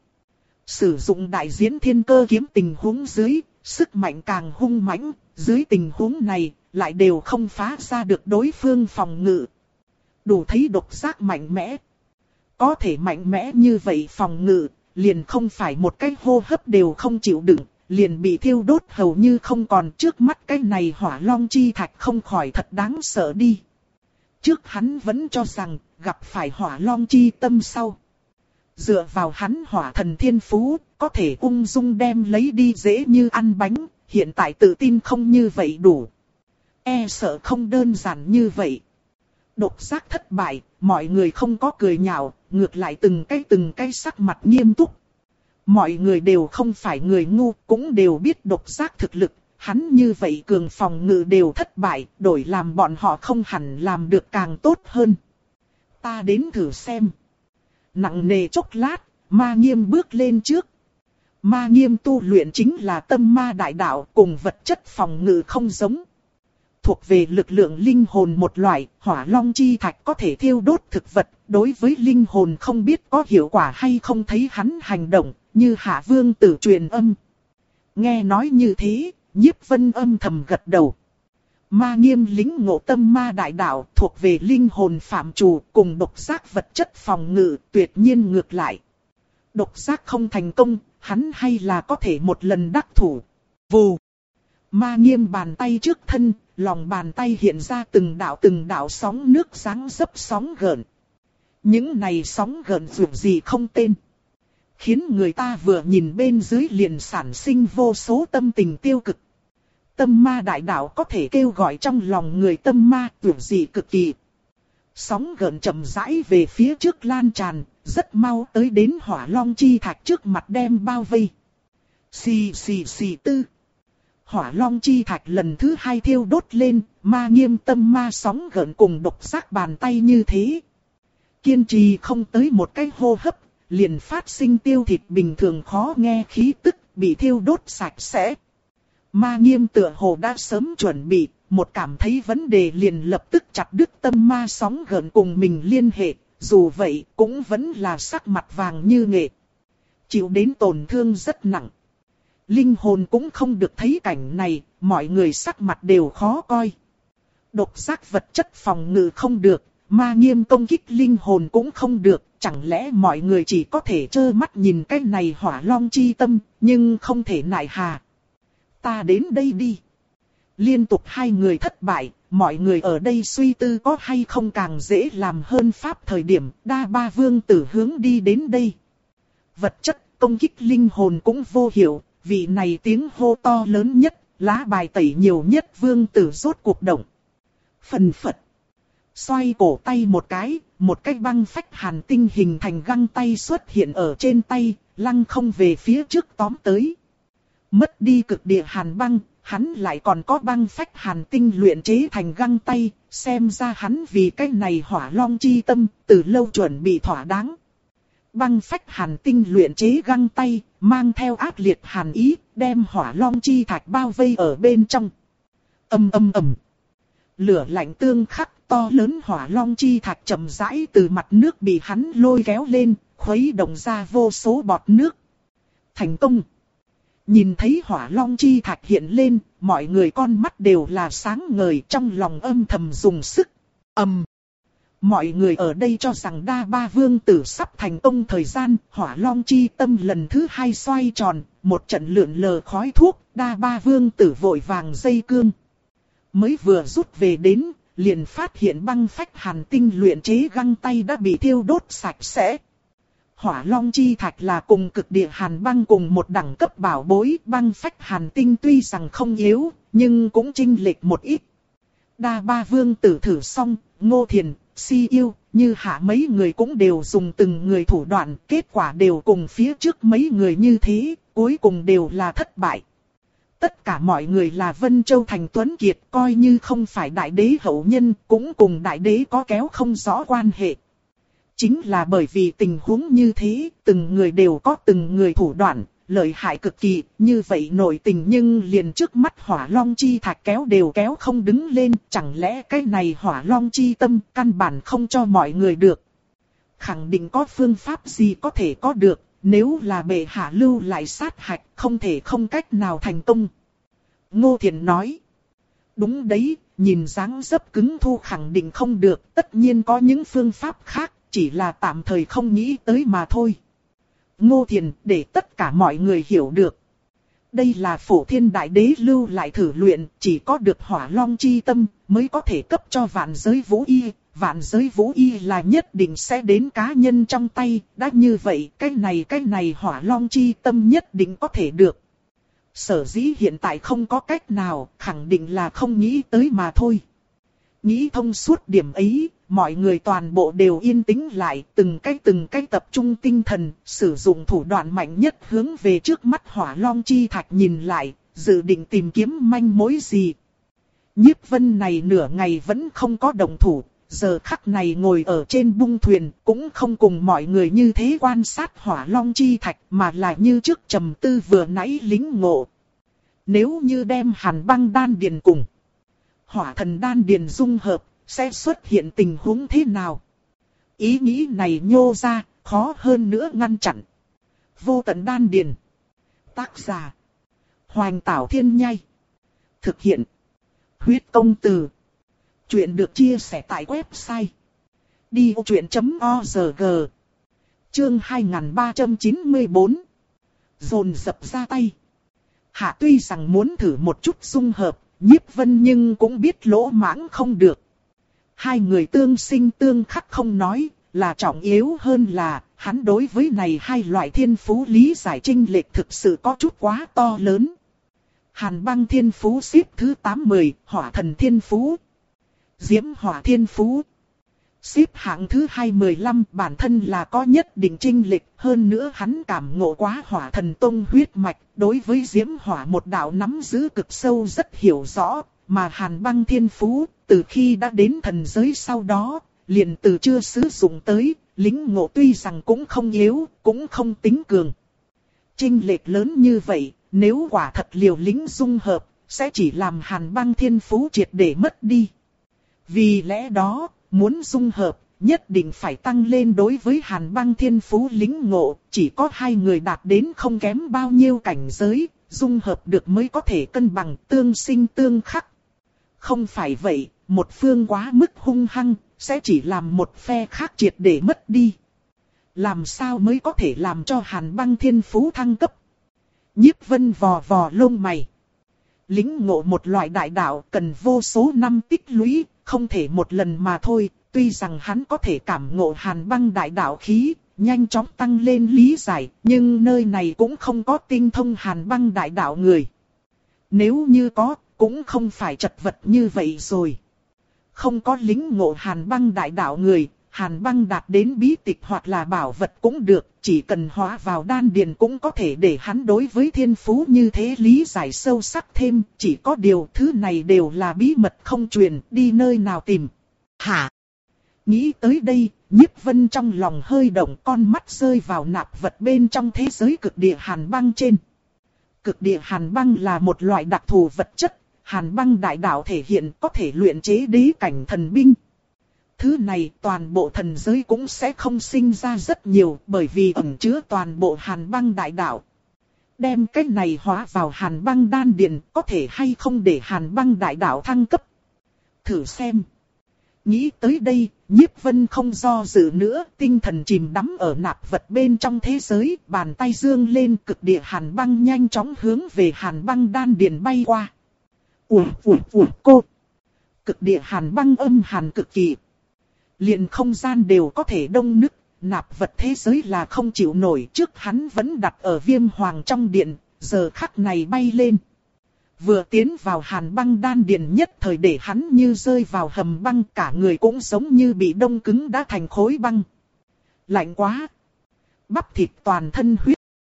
Sử dụng đại diễn thiên cơ kiếm tình huống dưới, sức mạnh càng hung mãnh, dưới tình huống này lại đều không phá ra được đối phương phòng ngự. Đủ thấy độc giác mạnh mẽ. Có thể mạnh mẽ như vậy phòng ngự, liền không phải một cái hô hấp đều không chịu đựng, liền bị thiêu đốt hầu như không còn. Trước mắt cái này Hỏa Long chi thạch không khỏi thật đáng sợ đi. Trước hắn vẫn cho rằng gặp phải Hỏa Long chi tâm sau, dựa vào hắn hỏa thần thiên phú, có thể ung dung đem lấy đi dễ như ăn bánh, hiện tại tự tin không như vậy đủ. E sợ không đơn giản như vậy. Độc giác thất bại, mọi người không có cười nhạo, ngược lại từng cái từng cái sắc mặt nghiêm túc. Mọi người đều không phải người ngu, cũng đều biết độc giác thực lực, hắn như vậy cường phòng ngự đều thất bại, đổi làm bọn họ không hẳn làm được càng tốt hơn. Ta đến thử xem. Nặng nề chốc lát, Ma Nghiêm bước lên trước. Ma Nghiêm tu luyện chính là tâm ma đại đạo, cùng vật chất phòng ngự không giống. Thuộc về lực lượng linh hồn một loại, Hỏa Long chi thạch có thể thiêu đốt thực vật, đối với linh hồn không biết có hiệu quả hay không, thấy hắn hành động, như Hạ Vương tử truyền âm. Nghe nói như thế, Nhiếp Vân âm thầm gật đầu. Ma Nghiêm lĩnh ngộ tâm ma đại đạo, thuộc về linh hồn phạm trù, cùng độc giác vật chất phòng ngự, tuyệt nhiên ngược lại. Độc giác không thành công, hắn hay là có thể một lần đắc thủ. Vù! Ma Nghiêm bàn tay trước thân, lòng bàn tay hiện ra từng đạo từng đạo sóng nước dáng dấp sóng gợn. Những này sóng gợn dù gì không tên, khiến người ta vừa nhìn bên dưới liền sản sinh vô số tâm tình tiêu cực. Tâm ma đại đạo có thể kêu gọi trong lòng người tâm ma dù gì cực kỳ. Sóng gợn chậm rãi về phía trước lan tràn, rất mau tới đến Hỏa Long chi thạch trước mặt đem bao vây. Xì xì xì tư. Hỏa Long chi thạch lần thứ hai thiêu đốt lên, Ma Nghiêm tâm ma sóng gợn cùng độc giác bàn tay như thế. Kiên trì không tới một cái hô hấp, liền phát sinh tiêu thịt bình thường khó nghe khí tức, bị thiêu đốt sạch sẽ. Ma Nghiêm tựa hồ đã sớm chuẩn bị, một cảm thấy vấn đề liền lập tức chặt đứt tâm ma sóng gợn cùng mình liên hệ, dù vậy cũng vẫn là sắc mặt vàng như nghệ. Chịu đến tổn thương rất nặng. Linh hồn cũng không được thấy cảnh này, mọi người sắc mặt đều khó coi. Độc giác vật chất phòng ngự không được, Ma Nghiêm công kích linh hồn cũng không được, chẳng lẽ mọi người chỉ có thể trơ mắt nhìn cái này Hỏa Long chi tâm, nhưng không thể nại hà. Ta đến đây đi. Liên tục hai người thất bại, mọi người ở đây suy tư có hay không càng dễ làm hơn pháp thời điểm, Đa Ba Vương tử hướng đi đến đây. Vật chất công kích linh hồn cũng vô hiệu, vị này tiếng hô to lớn nhất, lá bài tẩy nhiều nhất vương tử rốt cuộc động. Phần phật. Xoay cổ tay một cái, một cái băng phách hàn tinh hình thành găng tay xuất hiện ở trên tay, lăng không về phía trước tóm tới. Mất đi cực địa hàn băng, hắn lại còn có băng phách hàn tinh luyện chế thành găng tay, xem ra hắn vì cái này Hỏa Long chi tâm, từ lâu chuẩn bị thỏa đáng. Băng phách hàn tinh luyện chế găng tay, mang theo ác liệt hàn ý, đem Hỏa Long chi thạch bao vây ở bên trong. Âm âm ầm. Lửa lạnh tương khắc, to lớn Hỏa Long chi thạch chậm rãi từ mặt nước bị hắn lôi kéo lên, khuấy động ra vô số bọt nước. Thành công. Nhìn thấy Hỏa Long chi thạch hiện lên, mọi người con mắt đều là sáng ngời, trong lòng âm thầm dùng sức. Ầm. Mọi người ở đây cho rằng đa ba vương tử sắp thành công thời gian, hỏa long chi tâm lần thứ hai xoay tròn, một trận lượn lờ khói thuốc, đa ba vương tử vội vàng dây cương. Mới vừa rút về đến, liền phát hiện băng phách hàn tinh luyện chế găng tay đã bị thiêu đốt sạch sẽ. Hỏa long chi thạch là cùng cực địa hàn băng cùng một đẳng cấp bảo bối, băng phách hàn tinh tuy rằng không yếu, nhưng cũng chênh lệch một ít. Đa ba vương tử thử xong, Ngô Thiền, Si Yêu, Như Hạ mấy người cũng đều dùng từng người thủ đoạn, kết quả đều cùng phía trước mấy người như thế, cuối cùng đều là thất bại. Tất cả mọi người là Vân Châu Thành Tuấn Kiệt, coi như không phải đại đế hậu nhân, cũng cùng đại đế có kéo không rõ quan hệ. Chính là bởi vì tình huống như thế, từng người đều có từng người thủ đoạn, lợi hại cực kỳ, như vậy nổi tình nhưng liền trước mắt hỏa long chi thạch kéo đều kéo không đứng lên, chẳng lẽ cái này hỏa long chi tâm căn bản không cho mọi người được. Khẳng định có phương pháp gì có thể có được, nếu là bệ hạ lưu lại sát hạch không thể không cách nào thành công. Ngô Thiền nói, đúng đấy, nhìn dáng dấp cứng thu khẳng định không được, tất nhiên có những phương pháp khác, chỉ là tạm thời không nghĩ tới mà thôi. Ngô Thiền để tất cả mọi người hiểu được. Đây là Phổ Thiên Đại Đế lưu lại thử luyện, chỉ có được hỏa long chi tâm mới có thể cấp cho vạn giới vũ y. Vạn giới vũ y là nhất định sẽ đến cá nhân trong tay, đã như vậy cái này cái này hỏa long chi tâm nhất định có thể được. Sở dĩ hiện tại không có cách nào, khẳng định là không nghĩ tới mà thôi. Nghĩ thông suốt điểm ấy, mọi người toàn bộ đều yên tĩnh lại, từng cái từng cái tập trung tinh thần, sử dụng thủ đoạn mạnh nhất hướng về trước mắt hỏa long chi thạch nhìn lại, dự định tìm kiếm manh mối gì. Nhiếp Vân này nửa ngày vẫn không có động thủ, giờ khắc này ngồi ở trên bung thuyền, cũng không cùng mọi người như thế quan sát hỏa long chi thạch, mà là như trước trầm tư vừa nãy lính ngộ. Nếu như đem hàn băng đan điền cùng hỏa thần đan điền dung hợp, sẽ xuất hiện tình huống thế nào? Ý nghĩ này nhô ra, khó hơn nữa ngăn chặn. Vô tận đan điền. Tác giả: Hoành Tảo Thiên Nhai. Thực hiện: Huyết Công Từ. Chuyện được chia sẻ tại website đi ô chuyện chấm org. Chương hai nghìn ba trăm chín mươi tư. Dồn dập ra tay. Hạ tuy rằng muốn thử một chút dung hợp, Nhiếp Vân nhưng cũng biết lỗ mãng không được. Hai người tương sinh tương khắc không nói, là trọng yếu hơn là, hắn đối với này hai loại thiên phú lý giải chênh lệch thực sự có chút quá to lớn. Hàn băng thiên phú xếp thứ tám mươi, hỏa thần thiên phú, diễm hỏa thiên phú xếp hạng thứ hai mươi lăm, bản thân là có nhất định chênh lệch, hơn nữa hắn cảm ngộ quá hỏa thần tông huyết mạch, đối với diễm hỏa một đạo nắm giữ cực sâu rất hiểu rõ, mà hàn băng thiên phú, từ khi đã đến thần giới sau đó, liền từ chưa sử dụng tới, lính ngộ tuy rằng cũng không yếu, cũng không tính cường. Chênh lệch lớn như vậy, nếu quả thật liều lĩnh dung hợp, sẽ chỉ làm hàn băng thiên phú triệt để mất đi. Vì lẽ đó, muốn dung hợp, nhất định phải tăng lên đối với hàn băng thiên phú lính ngộ, chỉ có hai người đạt đến không kém bao nhiêu cảnh giới, dung hợp được mới có thể cân bằng tương sinh tương khắc. Không phải vậy, một phương quá mức hung hăng, sẽ chỉ làm một phe khác triệt để mất đi. Làm sao mới có thể làm cho hàn băng thiên phú thăng cấp? Nhiếp Vân vò vò lông mày. Lính ngộ một loại đại đạo cần vô số năm tích lũy, không thể một lần mà thôi. Tuy rằng hắn có thể cảm ngộ hàn băng đại đạo khí, nhanh chóng tăng lên lý giải, nhưng nơi này cũng không có tinh thông hàn băng đại đạo người. Nếu như có, cũng không phải chật vật như vậy rồi. Không có lính ngộ hàn băng đại đạo người, hàn băng đạt đến bí tịch hoặc là bảo vật cũng được, chỉ cần hóa vào đan điền cũng có thể để hắn đối với thiên phú như thế lý giải sâu sắc thêm, chỉ có điều thứ này đều là bí mật không truyền, đi nơi nào tìm. Hả? Nghĩ tới đây, Nhiếp Vân trong lòng hơi động, con mắt rơi vào nạp vật bên trong thế giới cực địa hàn băng trên. Cực địa hàn băng là một loại đặc thù vật chất, hàn băng đại đạo thể hiện có thể luyện chế đế cảnh thần binh. Thứ này toàn bộ thần giới cũng sẽ không sinh ra rất nhiều, bởi vì ẩn chứa toàn bộ hàn băng đại đạo. Đem cái này hóa vào hàn băng đan điền, có thể hay không để hàn băng đại đạo thăng cấp? Thử xem. Nghĩ tới đây, Nhiếp Vân không do dự nữa, tinh thần chìm đắm ở nạp vật bên trong thế giới, bàn tay dương lên cực địa hàn băng nhanh chóng hướng về hàn băng đan điền bay qua. Ủa, ủa, ủa, cô! Cực địa hàn băng âm hàn cực kỳ. Liền không gian đều có thể đông nứt, nạp vật thế giới là không chịu nổi, trước hắn vẫn đặt ở Viêm Hoàng trong điện, giờ khắc này bay lên. Vừa tiến vào hàn băng đan điền nhất thời để hắn như rơi vào hầm băng, cả người cũng giống như bị đông cứng đã thành khối băng. Lạnh quá! Bắp thịt toàn thân huyết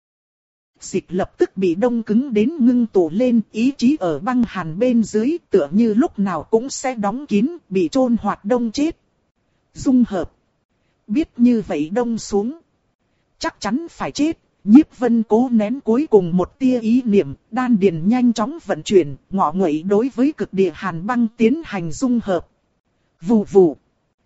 dịch lập tức bị đông cứng đến ngưng tụ lên, ý chí ở băng hàn bên dưới tựa như lúc nào cũng sẽ đóng kín, bị chôn hoạt đông chết. Dung hợp. Biết như vậy đông xuống. Chắc chắn phải chết. Nhiếp Vân cố nén cuối cùng một tia ý niệm, đan điền nhanh chóng vận chuyển, ngọ nguậy đối với cực địa hàn băng tiến hành dung hợp. Vù vù.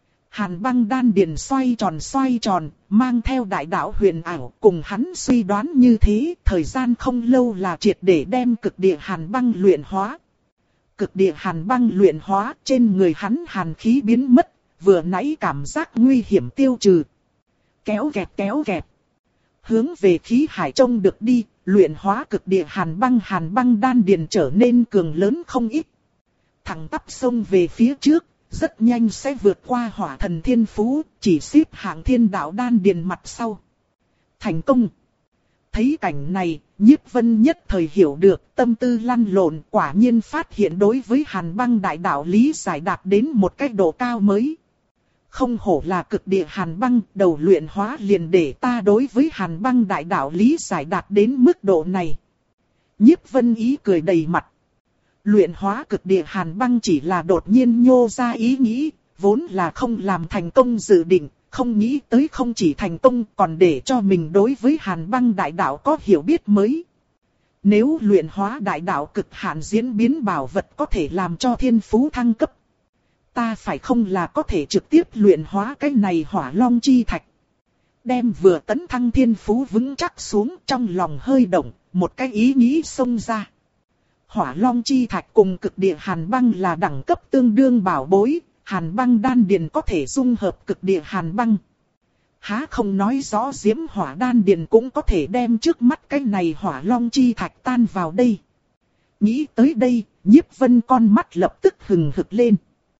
Hàn băng đan điền xoay tròn xoay tròn, mang theo đại đạo huyền ảo, cùng hắn suy đoán như thế, thời gian không lâu là triệt để đem cực địa hàn băng luyện hóa. Cực địa hàn băng luyện hóa, trên người hắn hàn khí biến mất, vừa nãy cảm giác nguy hiểm tiêu trừ. Kéo kẹt kéo kẹt. Hướng về khí hải trông được đi, luyện hóa cực địa hàn băng hàn băng đan điền trở nên cường lớn không ít. Thẳng tắp xông về phía trước, rất nhanh sẽ vượt qua hỏa thần thiên phú, chỉ xếp hạng thiên đạo đan điền mặt sau. Thành công! Thấy cảnh này, Nhiếp Vân nhất thời hiểu được, tâm tư lăn lộn, quả nhiên phát hiện đối với hàn băng đại đạo lý giải đạt đến một cách độ cao mới. Không hổ là cực địa hàn băng, đầu luyện hóa liền để ta đối với hàn băng đại đạo lý giải đạt đến mức độ này. Nhiếp Vân ý cười đầy mặt. Luyện hóa cực địa hàn băng chỉ là đột nhiên nhô ra ý nghĩ, vốn là không làm thành công dự định, không nghĩ tới không chỉ thành công còn để cho mình đối với hàn băng đại đạo có hiểu biết mới. Nếu luyện hóa đại đạo cực hạn diễn biến bảo vật có thể làm cho thiên phú thăng cấp. Ta phải không là có thể trực tiếp luyện hóa cái này hỏa long chi thạch. Đem vừa tấn thăng thiên phú vững chắc xuống, trong lòng hơi động, một cái ý nghĩ xông ra. Hỏa long chi thạch cùng cực địa hàn băng là đẳng cấp tương đương bảo bối, hàn băng đan điền có thể dung hợp cực địa hàn băng. Há không nói rõ diễm hỏa đan điền cũng có thể đem trước mắt cái này hỏa long chi thạch tan vào đây. Nghĩ tới đây, Nhiếp Vân con mắt lập tức hừng hực lên.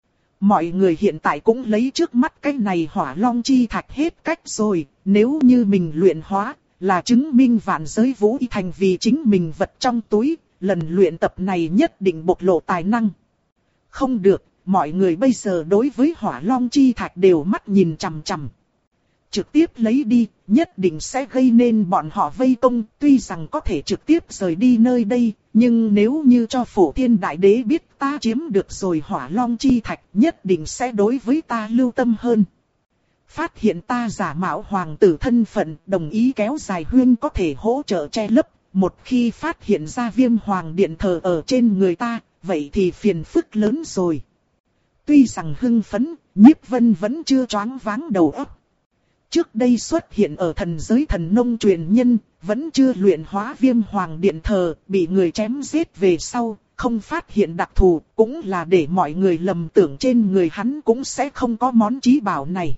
Mọi người hiện tại cũng lấy trước mắt cái này hỏa long chi thạch hết cách rồi, nếu như mình luyện hóa, là chứng minh vạn giới vũ y thành vì chính mình vật trong túi, lần luyện tập này nhất định bộc lộ tài năng. Không được, mọi người bây giờ đối với hỏa long chi thạch đều mắt nhìn chằm chằm. Trực tiếp lấy đi, nhất định sẽ gây nên bọn họ vây công, tuy rằng có thể trực tiếp rời đi nơi đây, nhưng nếu như cho Phổ Thiên Đại Đế biết ta chiếm được rồi hỏa long chi thạch, nhất định sẽ đối với ta lưu tâm hơn. Phát hiện ta giả mạo hoàng tử thân phận, đồng ý kéo dài huyên có thể hỗ trợ che lấp, một khi phát hiện ra Viêm Hoàng điện thờ ở trên người ta, vậy thì phiền phức lớn rồi. Tuy rằng hưng phấn, Nhiếp Vân vẫn chưa choáng váng đầu óc. Trước đây xuất hiện ở thần giới thần nông truyền nhân, vẫn chưa luyện hóa Viêm Hoàng điện thờ, bị người chém giết về sau, không phát hiện đặc thù, cũng là để mọi người lầm tưởng trên người hắn cũng sẽ không có món chí bảo này.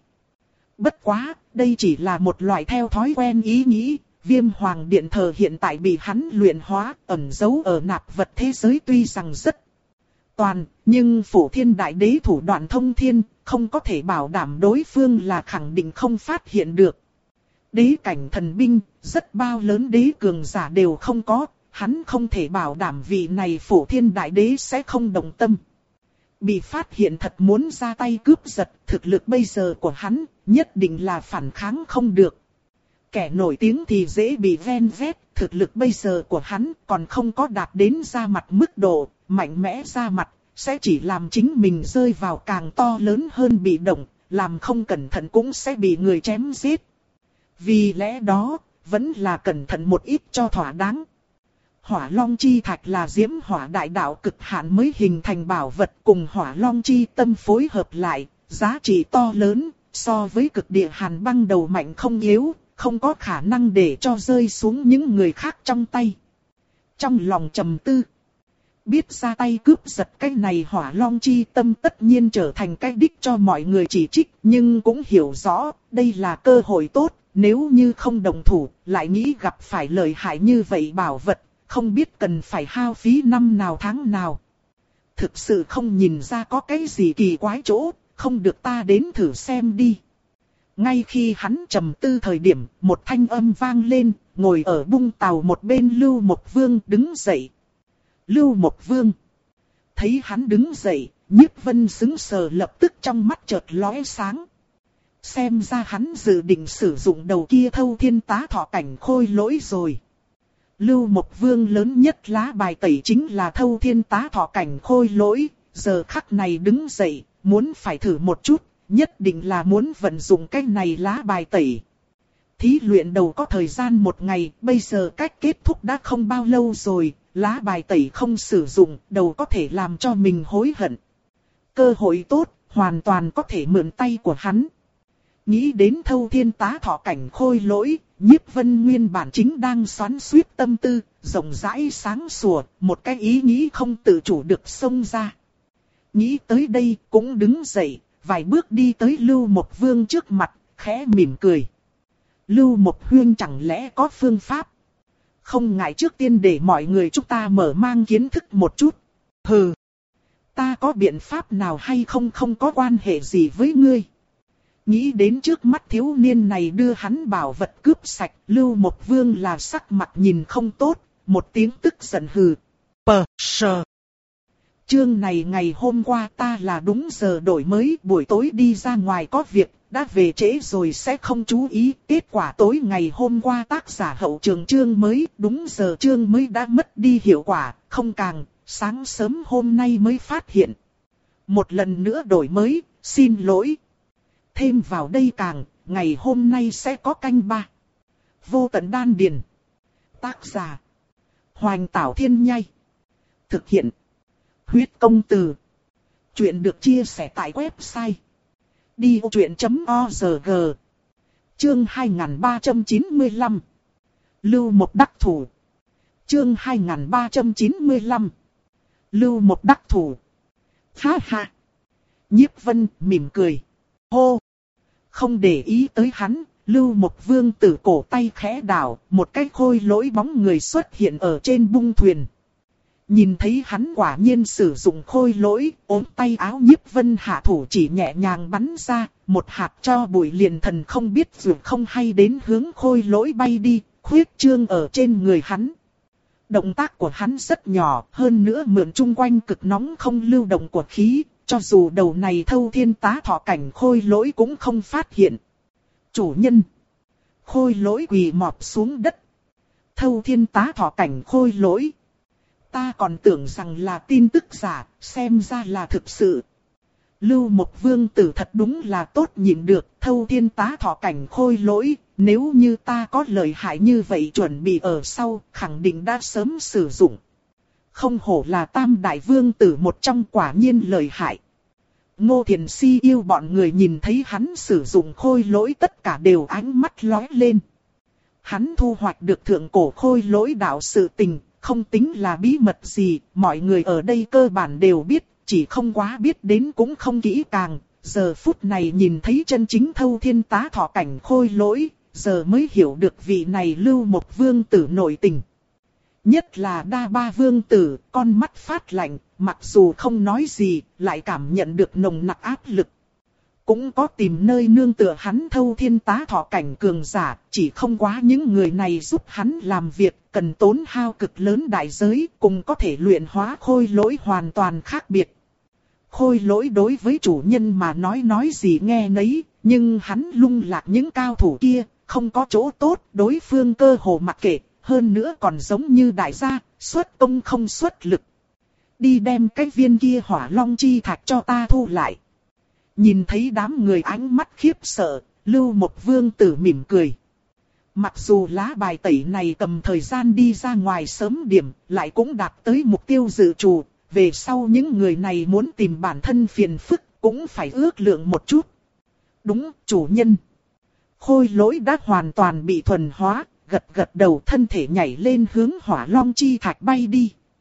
Bất quá, đây chỉ là một loại theo thói quen ý nghĩ, Viêm Hoàng điện thờ hiện tại bị hắn luyện hóa, ẩn giấu ở nạp vật thế giới tuy rằng rất toàn, nhưng Phổ Thiên Đại Đế thủ đoạn thông thiên, không có thể bảo đảm đối phương là khẳng định không phát hiện được. Đế cảnh thần binh, rất bao lớn đế cường giả đều không có, hắn không thể bảo đảm vị này Phổ Thiên Đại Đế sẽ không động tâm. Bị phát hiện thật muốn ra tay cướp giật, thực lực bây giờ của hắn, nhất định là phản kháng không được. Kẻ nổi tiếng thì dễ bị ven vét, thực lực bây giờ của hắn còn không có đạt đến ra mặt mức độ, mạnh mẽ ra mặt, sẽ chỉ làm chính mình rơi vào càng to lớn hơn bị động, làm không cẩn thận cũng sẽ bị người chém giết. Vì lẽ đó, vẫn là cẩn thận một ít cho thỏa đáng. Hỏa long chi thạch là diễm hỏa đại đạo cực hạn mới hình thành bảo vật, cùng hỏa long chi tâm phối hợp lại, giá trị to lớn, so với cực địa hàn băng đầu mạnh không yếu, không có khả năng để cho rơi xuống những người khác trong tay. Trong lòng trầm tư, Biết ra tay cướp giật cái này hỏa long chi tâm tất nhiên trở thành cái đích cho mọi người chỉ trích, nhưng cũng hiểu rõ, đây là cơ hội tốt, nếu như không đồng thủ, lại nghĩ gặp phải lợi hại như vậy bảo vật, không biết cần phải hao phí năm nào tháng nào. Thực sự không nhìn ra có cái gì kỳ quái chỗ, không được ta đến thử xem đi. Ngay khi hắn trầm tư thời điểm, một thanh âm vang lên, ngồi ở bung tàu một bên Lưu Mộc Vương đứng dậy. Lưu Mộc Vương thấy hắn đứng dậy, Nhiếp Vân sững sờ, lập tức trong mắt chợt lóe sáng. Xem ra hắn dự định sử dụng đầu kia Thâu Thiên Tá Thọ cảnh khôi lỗi rồi. Lưu Mộc Vương lớn nhất lá bài tẩy chính là Thâu Thiên Tá Thọ cảnh khôi lỗi, giờ khắc này đứng dậy, muốn phải thử một chút, nhất định là muốn vận dụng cái này lá bài tẩy. Thí luyện đầu có thời gian một ngày, bây giờ cách kết thúc đã không bao lâu rồi, lá bài tẩy không sử dụng, đầu có thể làm cho mình hối hận. Cơ hội tốt, hoàn toàn có thể mượn tay của hắn. Nghĩ đến Thâu Thiên Tá Thọ cảnh khôi lỗi, Nhiếp Vân nguyên bản chính đang xoắn xuýt tâm tư, rộng rãi sáng sủa, một cái ý nghĩ không tự chủ được xông ra. Nghĩ tới đây cũng đứng dậy, vài bước đi tới Lưu Mộc Vương trước mặt, khẽ mỉm cười. Lưu Mộc Huyên chẳng lẽ có phương pháp? Không ngại trước tiên để mọi người chúng ta mở mang kiến thức một chút. Hừ, ta có biện pháp nào hay không không có quan hệ gì với ngươi. Nghĩ đến trước mắt thiếu niên này đưa hắn bảo vật cướp sạch, Lưu Mộc Vương là sắc mặt nhìn không tốt, một tiếng tức giận hừ. Pờ, sờ. Chương này ngày hôm qua ta là đúng giờ đổi mới, buổi tối đi ra ngoài có việc, đã về trễ rồi sẽ không chú ý. Kết quả tối ngày hôm qua tác giả hậu trường chương mới, đúng giờ chương mới đã mất đi hiệu quả, không càng, sáng sớm hôm nay mới phát hiện. Một lần nữa đổi mới, xin lỗi. Thêm vào đây càng, ngày hôm nay sẽ có canh ba. Vô tận đan điền. Tác giả Hoành Tảo Thiên Nhai. Thực hiện Huyết Công Từ. Chuyện được chia sẻ tại website đi vô chuyện chấm org. Chương hai nghìn ba trăm chín mươi lăm. Lưu Mộc đắc thủ. Chương hai nghìn ba trăm chín mươi lăm. Lưu Mộc đắc thủ. Ha ha. Nhiếp Vân mỉm cười. Hô. Không để ý tới hắn, Lưu Mộc Vương tử cổ tay khẽ đảo, một cái khôi lỗi bóng người xuất hiện ở trên bung thuyền. Nhìn thấy hắn quả nhiên sử dụng khôi lỗi, ốm tay áo Nhiếp Vân hạ thủ chỉ nhẹ nhàng bắn ra, một hạt cho bụi liền thần không biết dù không hay đến hướng khôi lỗi bay đi, khuyết trương ở trên người hắn. Động tác của hắn rất nhỏ, hơn nữa mượn chung quanh cực nóng không lưu động của khí, cho dù đầu này Thâu Thiên Tá Thọ cảnh khôi lỗi cũng không phát hiện. Chủ nhân. Khôi lỗi quỳ mọp xuống đất. Thâu Thiên Tá Thọ cảnh khôi lỗi. Ta còn tưởng rằng là tin tức giả, xem ra là thực sự. Lưu Mộc Vương tử thật đúng là tốt nhịn được, Thâu Thiên Tá Thọ cảnh khôi lỗi, nếu như ta có lợi hại như vậy chuẩn bị ở sau, khẳng định đã sớm sử dụng. Không hổ là Tam Đại Vương tử một trong, quả nhiên lợi hại. Ngô Thiền Si yêu bọn người nhìn thấy hắn sử dụng khôi lỗi tất cả đều ánh mắt lóe lên. Hắn thu hoạch được thượng cổ khôi lỗi đạo sự tình, không tính là bí mật gì, mọi người ở đây cơ bản đều biết, chỉ không quá biết đến cũng không kỹ càng. Giờ phút này nhìn thấy chân chính Thâu Thiên Tá Thọ cảnh khôi lỗi, giờ mới hiểu được vị này Lưu Mộc Vương tử nội tình. Nhất là Đa Ba Vương tử, con mắt phát lạnh, mặc dù không nói gì, lại cảm nhận được nồng nặc áp lực. Cũng có tìm nơi nương tựa hắn Thâu Thiên Tá Thọ cảnh cường giả, chỉ không quá những người này giúp hắn làm việc, cần tốn hao cực lớn đại giới, cùng có thể luyện hóa khôi lỗi hoàn toàn khác biệt. Khôi lỗi đối với chủ nhân mà nói nói gì nghe nấy, nhưng hắn lung lạc những cao thủ kia, không có chỗ tốt, đối phương cơ hồ mặc kệ, hơn nữa còn giống như đại gia, xuất công không xuất lực. Đi đem cái viên kia hỏa long chi thạch cho ta thu lại. Nhìn thấy đám người ánh mắt khiếp sợ, Lưu Mộc Vương tử mỉm cười. Mặc dù lá bài tẩy này cầm thời gian đi ra ngoài sớm điểm, lại cũng đạt tới mục tiêu dự trù. Về sau những người này muốn tìm bản thân phiền phức, cũng phải ước lượng một chút. Đúng, chủ nhân. Khôi lỗi đã hoàn toàn bị thuần hóa, gật gật đầu thân thể nhảy lên hướng hỏa long chi thạch bay đi.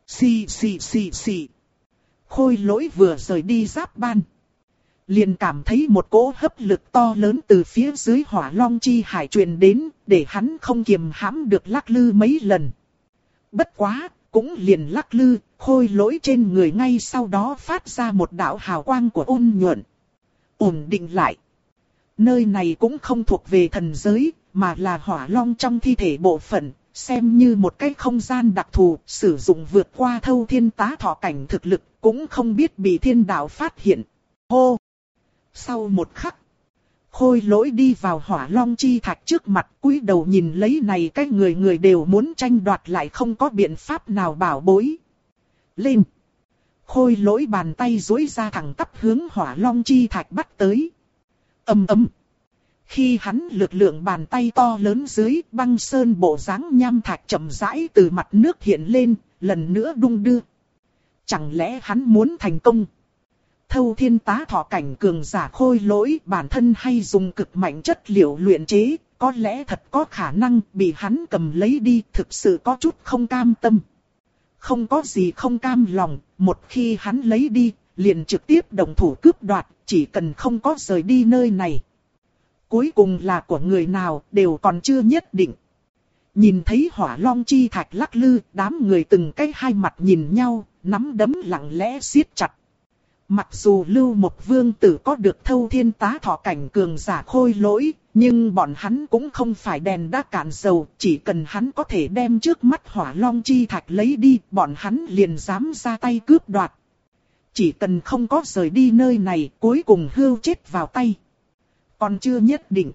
Xì xì xì xì. Khôi Lỗi vừa rời đi giáp ban, liền cảm thấy một cỗ hấp lực to lớn từ phía dưới Hỏa Long Chi Hải truyền đến, để hắn không kiềm hãm được lắc lư mấy lần. Bất quá, cũng liền lắc lư, Khôi Lỗi trên người ngay sau đó phát ra một đạo hào quang của ôn nhuận. Ổn định lại. Nơi này cũng không thuộc về thần giới, mà là Hỏa Long trong thi thể bộ phận, xem như một cái không gian đặc thù, sử dụng vượt qua thâu thiên tá thọ cảnh thực lực, cũng không biết bị thiên đạo phát hiện. Hô! Sau một khắc, Khôi Lỗi đi vào Hỏa Long Chi Thạch trước mặt, cúi đầu nhìn lấy này cái người người đều muốn tranh đoạt lại không có biện pháp nào bảo bối. Lên! Khôi Lỗi bàn tay duỗi ra thẳng tắp hướng Hỏa Long Chi Thạch bắt tới. Ầm ầm! Khi hắn lực lượng bàn tay to lớn dưới, băng sơn bộ dáng nham thạch chậm rãi từ mặt nước hiện lên, lần nữa đung đưa. Chẳng lẽ hắn muốn thành công? Thâu thiên tá thọ cảnh cường giả Khôi Lỗi bản thân hay dùng cực mạnh chất liệu luyện chế, có lẽ thật có khả năng bị hắn cầm lấy đi, thực sự có chút không cam tâm. Không có gì không cam lòng, một khi hắn lấy đi, liền trực tiếp động thủ cướp đoạt, chỉ cần không có rời đi nơi này. Cuối cùng là của người nào đều còn chưa nhất định. Nhìn thấy Hỏa Long Chi Thạch lắc lư, đám người từng cái hai mặt nhìn nhau, nắm đấm lặng lẽ siết chặt. Mặc dù Lưu Một Vương Tử có được thâu thiên tá thọ cảnh cường giả Khôi Lỗi, nhưng bọn hắn cũng không phải đèn đã cạn dầu, chỉ cần hắn có thể đem trước mắt Hỏa Long Chi Thạch lấy đi, bọn hắn liền dám ra tay cướp đoạt. Chỉ cần không có rời đi nơi này, cuối cùng hưu chết vào tay. Còn chưa nhất định.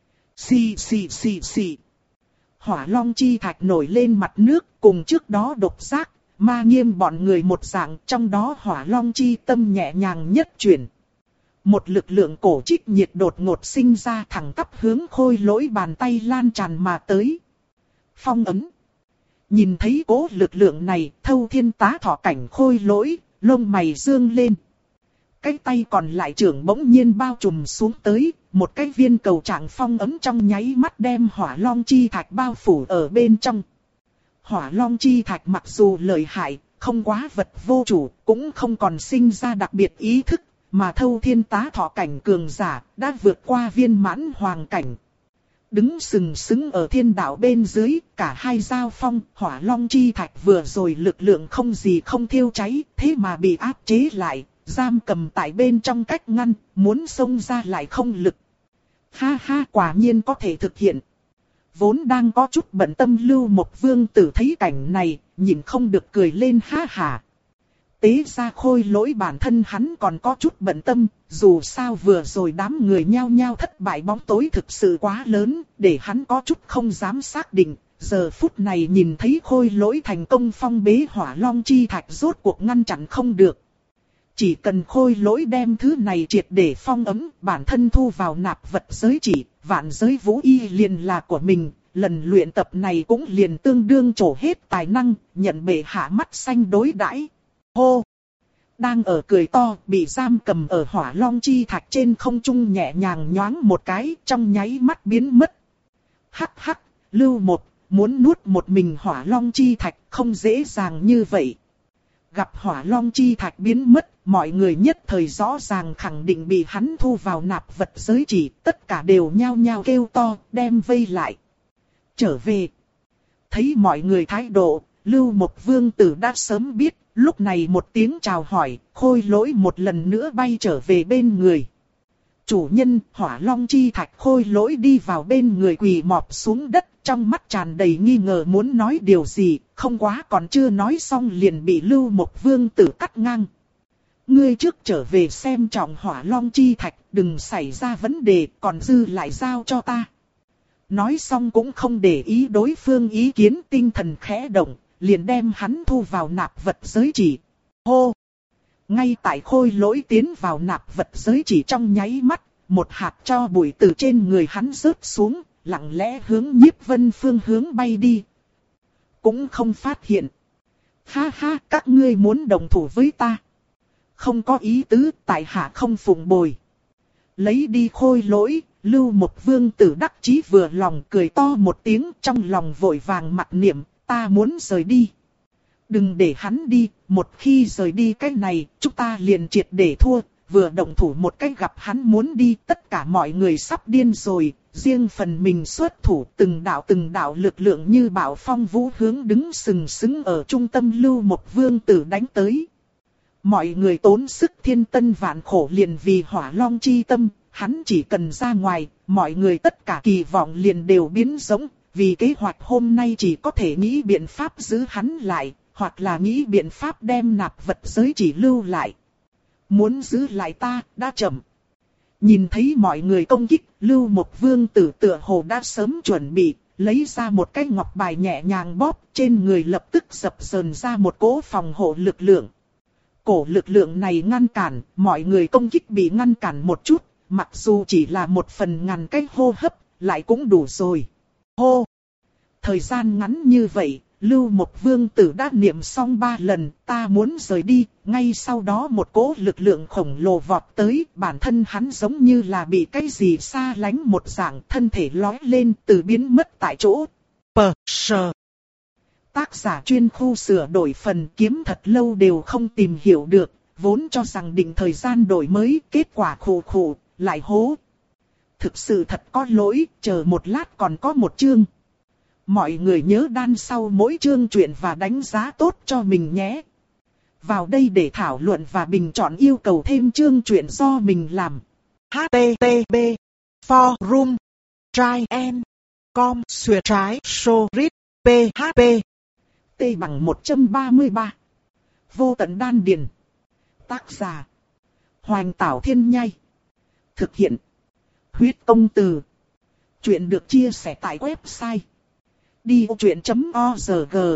Xì xì xì xì. Hỏa Long Chi Thạch nổi lên mặt nước, cùng trước đó Độc Giác, Ma Nghiêm bọn người một dạng, trong đó Hỏa Long Chi tâm nhẹ nhàng nhất chuyển. Một lực lượng cổ trích nhiệt đột ngột sinh ra thẳng tắp hướng Khôi Lỗi bàn tay lan tràn mà tới. Phong ấn. Nhìn thấy cố lực lượng này, thâu thiên tá thọ cảnh Khôi Lỗi, lông mày dương lên. Cái tay còn lại trưởng bỗng nhiên bao trùm xuống tới, một cái viên cầu trạng phong ấn trong nháy mắt đem Hỏa Long Chi Thạch bao phủ ở bên trong. Hỏa Long Chi Thạch mặc dù lợi hại, không quá vật vô chủ, cũng không còn sinh ra đặc biệt ý thức, mà thâu thiên tá thọ cảnh cường giả đã vượt qua viên mãn hoàng cảnh. Đứng sừng sững ở thiên đạo bên dưới, cả hai giao phong, Hỏa Long Chi Thạch vừa rồi lực lượng không gì không thiêu cháy, thế mà bị áp chế lại, giam cầm tại bên trong cách ngăn, muốn xông ra lại không lực. Ha ha, quả nhiên có thể thực hiện. Vốn đang có chút bận tâm Lưu Một Vương Tử thấy cảnh này, nhìn không được cười lên ha hả. Tế ra Khôi Lỗi bản thân hắn còn có chút bận tâm, dù sao vừa rồi đám người nhao nhao thất bại bóng tối thực sự quá lớn, để hắn có chút không dám xác định. Giờ phút này nhìn thấy Khôi Lỗi thành công phong bế Hỏa Long Chi Thạch rốt cuộc ngăn chặn không được. Chỉ cần Khôi Lỗi đem thứ này triệt để phong ấm, bản thân thu vào nạp vật giới chỉ, vạn giới vũ y liền là của mình, lần luyện tập này cũng liền tương đương trổ hết tài năng, nhận bệ hạ mắt xanh đối đãi. Hô! Đang ở cười to, bị giam cầm ở Hỏa Long Chi Thạch trên không trung nhẹ nhàng nhoáng một cái, trong nháy mắt biến mất. Hắc hắc, Lưu Một, muốn nuốt một mình Hỏa Long Chi Thạch không dễ dàng như vậy. Gặp Hỏa Long Chi Thạch biến mất, mọi người nhất thời rõ ràng khẳng định bị hắn thu vào nạp vật giới chỉ, tất cả đều nhao nhao kêu to, đem vây lại. Trở về. Thấy mọi người thái độ, Lưu Một Vương Tử đã sớm biết, lúc này một tiếng chào hỏi, Khôi Lỗi một lần nữa bay trở về bên người. Chủ nhân, Hỏa Long Chi Thạch. Khôi Lỗi đi vào bên người quỳ mọp xuống đất, trong mắt tràn đầy nghi ngờ muốn nói điều gì, không quá còn chưa nói xong liền bị Lưu Một Vương Tử cắt ngang. Ngươi trước trở về xem trọng Hỏa Long Chi Thạch, đừng xảy ra vấn đề, còn dư lại giao cho ta. Nói xong cũng không để ý đối phương ý kiến, tinh thần khẽ động, liền đem hắn thu vào nạp vật giới chỉ. Hô! Ngay tại Khôi Lỗi tiến vào nạp vật giới chỉ trong nháy mắt, một hạt tro bụi từ trên người hắn rớt xuống, lặng lẽ hướng Nhiếp Vân phương hướng bay đi. Cũng không phát hiện. Ha ha, các ngươi muốn đồng thủ với ta. Không có ý tứ, tại hạ không phụng bồi. Lấy đi Khôi Lỗi, Lưu Một Vương Tử đắc chí vừa lòng cười to một tiếng, trong lòng vội vàng mặc niệm, ta muốn rời đi. Đừng để hắn đi, một khi rời đi cái này, chúng ta liền triệt để thua. Vừa động thủ một cách gặp hắn muốn đi, tất cả mọi người sắp điên rồi, riêng phần mình xuất thủ, từng đạo từng đạo lực lượng như bão phong vũ hướng đứng sừng sững ở trung tâm Lưu Một Vương Tử đánh tới. Mọi người tốn sức thiên tân vạn khổ liền vì Hỏa Long chi tâm, hắn chỉ cần ra ngoài, mọi người tất cả kỳ vọng liền đều biến giống, vì kế hoạch hôm nay chỉ có thể nghĩ biện pháp giữ hắn lại, hoặc là nghĩ biện pháp đem nạp vật giới chỉ lưu lại. Muốn giữ lại ta, đã chậm. Nhìn thấy mọi người công kích, Lưu Một Vương Tử tựa hồ đã sớm chuẩn bị, lấy ra một cái ngọc bài nhẹ nhàng bóp, trên người lập tức dập dờn ra một cỗ phòng hộ lực lượng. Cổ lực lượng này ngăn cản, mọi người công kích bị ngăn cản một chút, mặc dù chỉ là một phần ngàn cái hô hấp, lại cũng đủ rồi. Hô! Thời gian ngắn như vậy, Lưu Một Vương Tử đã niệm xong ba lần, ta muốn rời đi, ngay sau đó một cỗ lực lượng khổng lồ vọt tới, bản thân hắn giống như là bị cái gì xa lánh một dạng, thân thể lói lên từ biến mất tại chỗ. Pờ sờ. Tác giả chuyên khu sửa đổi phần kiếm thật lâu đều không tìm hiểu được, vốn cho rằng định thời gian đổi mới, kết quả khổ khổ, lại hố. Thực sự thật có lỗi, chờ một lát còn có một chương. Mọi người nhớ đan sau mỗi chương truyện và đánh giá tốt cho mình nhé. Vào đây để thảo luận và bình chọn yêu cầu thêm chương truyện do mình làm. H T T P Forum Try and Com Xuyệt trái Sorit P H P T bằng một trăm ba mươi ba. Vô tận đan điền. Tác giả Hoành Tảo Thiên Nhai. Thực hiện Huyết Công Từ. Chuyện được chia sẻ tại website đi ô chuyện chấm org.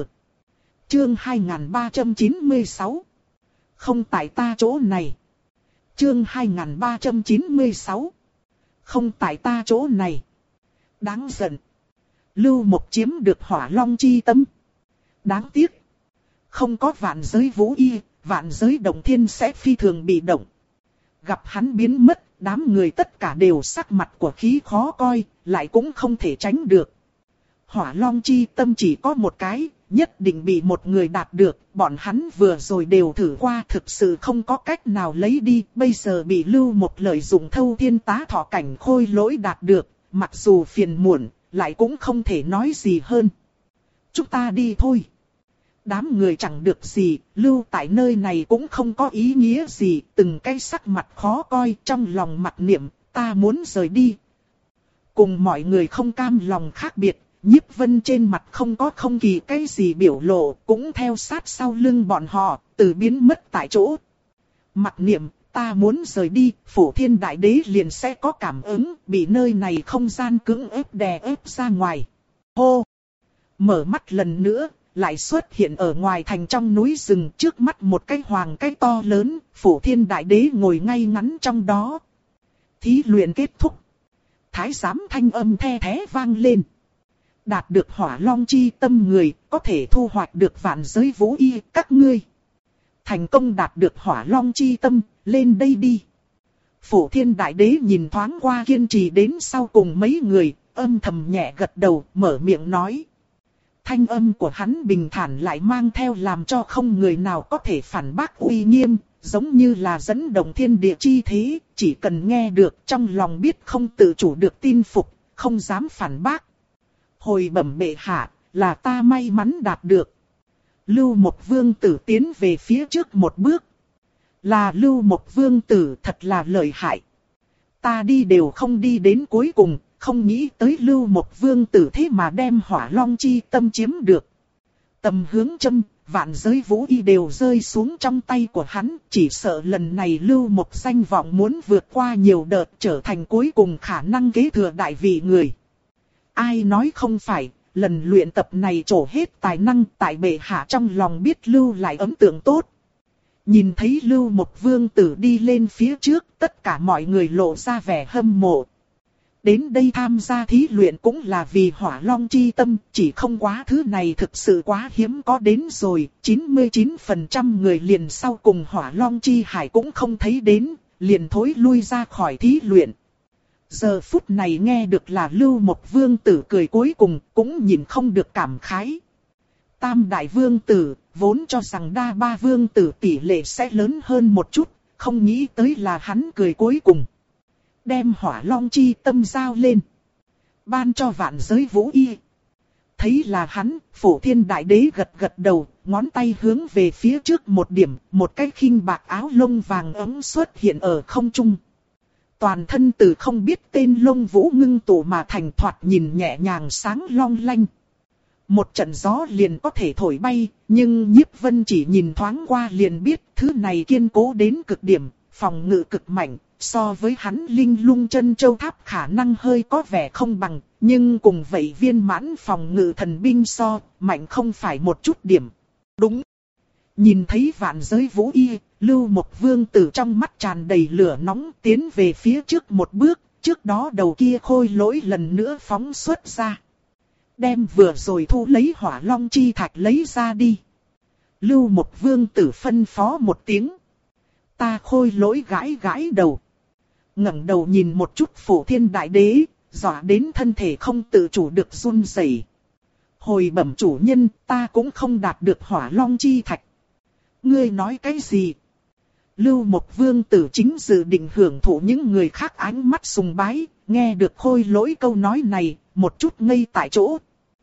Chương hai nghìn ba trăm chín mươi sáu. Không tại ta chỗ này. Chương hai nghìn ba trăm chín mươi sáu. Không tại ta chỗ này. Đáng giận. Lưu Một chiếm được Hỏa Long chi tâm. Đáng tiếc. Không có vạn giới vũ y, vạn giới động thiên sẽ phi thường bị động. Gặp hắn biến mất, đám người tất cả đều sắc mặt của khí khó coi, lại cũng không thể tránh được. Hỏa Long chi tâm chỉ có một cái, nhất định bị một người đạt được, bọn hắn vừa rồi đều thử qua thực sự không có cách nào lấy đi, bây giờ bị Lưu Một lợi dụng thâu thiên tá thọ cảnh khôi lỗi đạt được, mặc dù phiền muộn, lại cũng không thể nói gì hơn. Chúng ta đi thôi. Đám người chẳng được gì, lưu tại nơi này cũng không có ý nghĩa gì, từng cái sắc mặt khó coi trong lòng mặt niệm, ta muốn rời đi. Cùng mọi người không cam lòng khác biệt. Nhiếp Vân trên mặt không có không kỳ cái gì biểu lộ, cũng theo sát sau lưng bọn họ, từ biến mất tại chỗ. Mặc niệm, ta muốn rời đi, Phổ Thiên Đại Đế liền sẽ có cảm ứng, bị nơi này không gian cưỡng ép đè ép ra ngoài. Hô! Mở mắt lần nữa, lại xuất hiện ở ngoài thành trong núi rừng, trước mắt một cái hoàng cái to lớn, Phổ Thiên Đại Đế ngồi ngay ngắn trong đó. Thí luyện kết thúc. Thái giám thanh âm the thé vang lên. Đạt được Hỏa Long chi tâm người, có thể thu hoạch được vạn giới vũ y các ngươi. Thành công đạt được Hỏa Long chi tâm, lên đây đi. Phổ Thiên Đại Đế nhìn thoáng qua kiên trì đến sau cùng mấy người, âm thầm nhẹ gật đầu, mở miệng nói. Thanh âm của hắn bình thản lại mang theo làm cho không người nào có thể phản bác uy nghiêm, giống như là dẫn động thiên địa chi thế, chỉ cần nghe được trong lòng biết không tự chủ được tin phục, không dám phản bác. Hồi bẩm bệ hạ, là ta may mắn đạt được. Lưu Một Vương Tử tiến về phía trước một bước. Là Lưu Một Vương Tử thật là lợi hại. Ta đi đều không đi đến cuối cùng, không nghĩ tới Lưu Một Vương Tử thế mà đem Hỏa Long chi tâm chiếm được. Tầm hướng châm, vạn giới vũ y đều rơi xuống trong tay của hắn, chỉ sợ lần này Lưu Một danh vọng muốn vượt qua nhiều đợt trở thành cuối cùng khả năng kế thừa đại vị người. Ai nói không phải, lần luyện tập này trổ hết tài năng tại bệ hạ trong lòng biết lưu lại ấn tượng tốt. Nhìn thấy Lưu Một Vương Tử đi lên phía trước, tất cả mọi người lộ ra vẻ hâm mộ. Đến đây tham gia thí luyện cũng là vì Hỏa Long chi tâm, chỉ không quá thứ này thực sự quá hiếm có đến rồi, chín mươi chín phần trăm người liền sau cùng Hỏa Long chi hải cũng không thấy đến, liền thối lui ra khỏi thí luyện. Giờ phút này nghe được là Lưu Một Vương Tử cười cuối cùng, cũng nhìn không được cảm khái. Tam Đại Vương Tử, vốn cho rằng đa ba vương tử tỷ lệ sẽ lớn hơn một chút, không nghĩ tới là hắn cười cuối cùng. Đem hỏa long chi tâm giao lên. Ban cho vạn giới vũ y. Thấy là hắn, Phổ Thiên Đại Đế gật gật đầu, ngón tay hướng về phía trước một điểm, một cái khinh bạc áo lông vàng ấm xuất hiện ở không trung. Toàn thân từ không biết tên lông vũ ngưng tụ mà thành, thoạt nhìn nhẹ nhàng sáng long lanh. Một trận gió liền có thể thổi bay, nhưng Nhiếp Vân chỉ nhìn thoáng qua liền biết thứ này kiên cố đến cực điểm, phòng ngự cực mạnh. So với hắn linh lung chân châu tháp khả năng hơi có vẻ không bằng, nhưng cùng vậy viên mãn phòng ngự thần binh so, mạnh không phải một chút điểm. Đúng. Nhìn thấy vạn giới vũ y, Lưu Mộc Vương tử trong mắt tràn đầy lửa nóng tiến về phía trước một bước, trước đó đầu kia khôi lỗi lần nữa phóng xuất ra. Đem vừa rồi thu lấy hỏa long chi thạch lấy ra đi. Lưu Mộc Vương tử phân phó một tiếng. Ta khôi lỗi gãi gãi đầu. ngẩng đầu nhìn một chút Phổ Thiên Đại Đế, dọa đến thân thể không tự chủ được run rẩy. Hồi bẩm chủ nhân, ta cũng không đạt được hỏa long chi thạch. Ngươi nói cái gì? Lưu Mộc Vương tử chính dự định hưởng thụ những người khác ánh mắt sùng bái, nghe được khôi lỗi câu nói này, một chút ngây tại chỗ.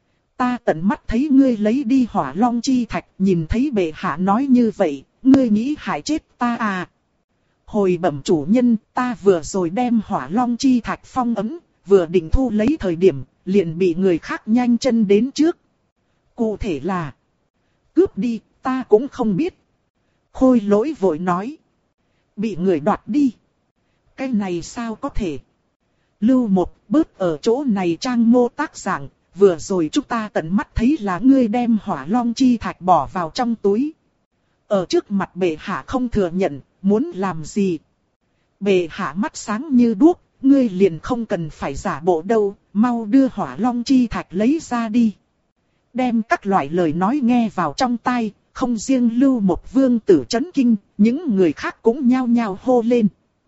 Ta tận mắt thấy ngươi lấy đi hỏa long chi thạch, nhìn thấy bệ hạ nói như vậy, ngươi nghĩ hại chết ta à? Hồi bẩm chủ nhân, ta vừa rồi đem hỏa long chi thạch phong ấm, vừa định thu lấy thời điểm, liền bị người khác nhanh chân đến trước. Cụ thể là, cướp đi, ta cũng không biết. Khôi lỗi vội nói, bị người đoạt đi. Cái này sao có thể? Lưu một bớt ở chỗ này trang mô tác giảng, vừa rồi chúng ta tận mắt thấy là ngươi đem hỏa long chi thạch bỏ vào trong túi. Ở trước mặt bệ hạ không thừa nhận, muốn làm gì? Bệ hạ mắt sáng như đuốc, ngươi liền không cần phải giả bộ đâu, mau đưa hỏa long chi thạch lấy ra đi. Đem các loại lời nói nghe vào trong tai, không riêng Lưu Mộc Vương tử chấn kinh, những người khác cũng nhao nhao hô lên.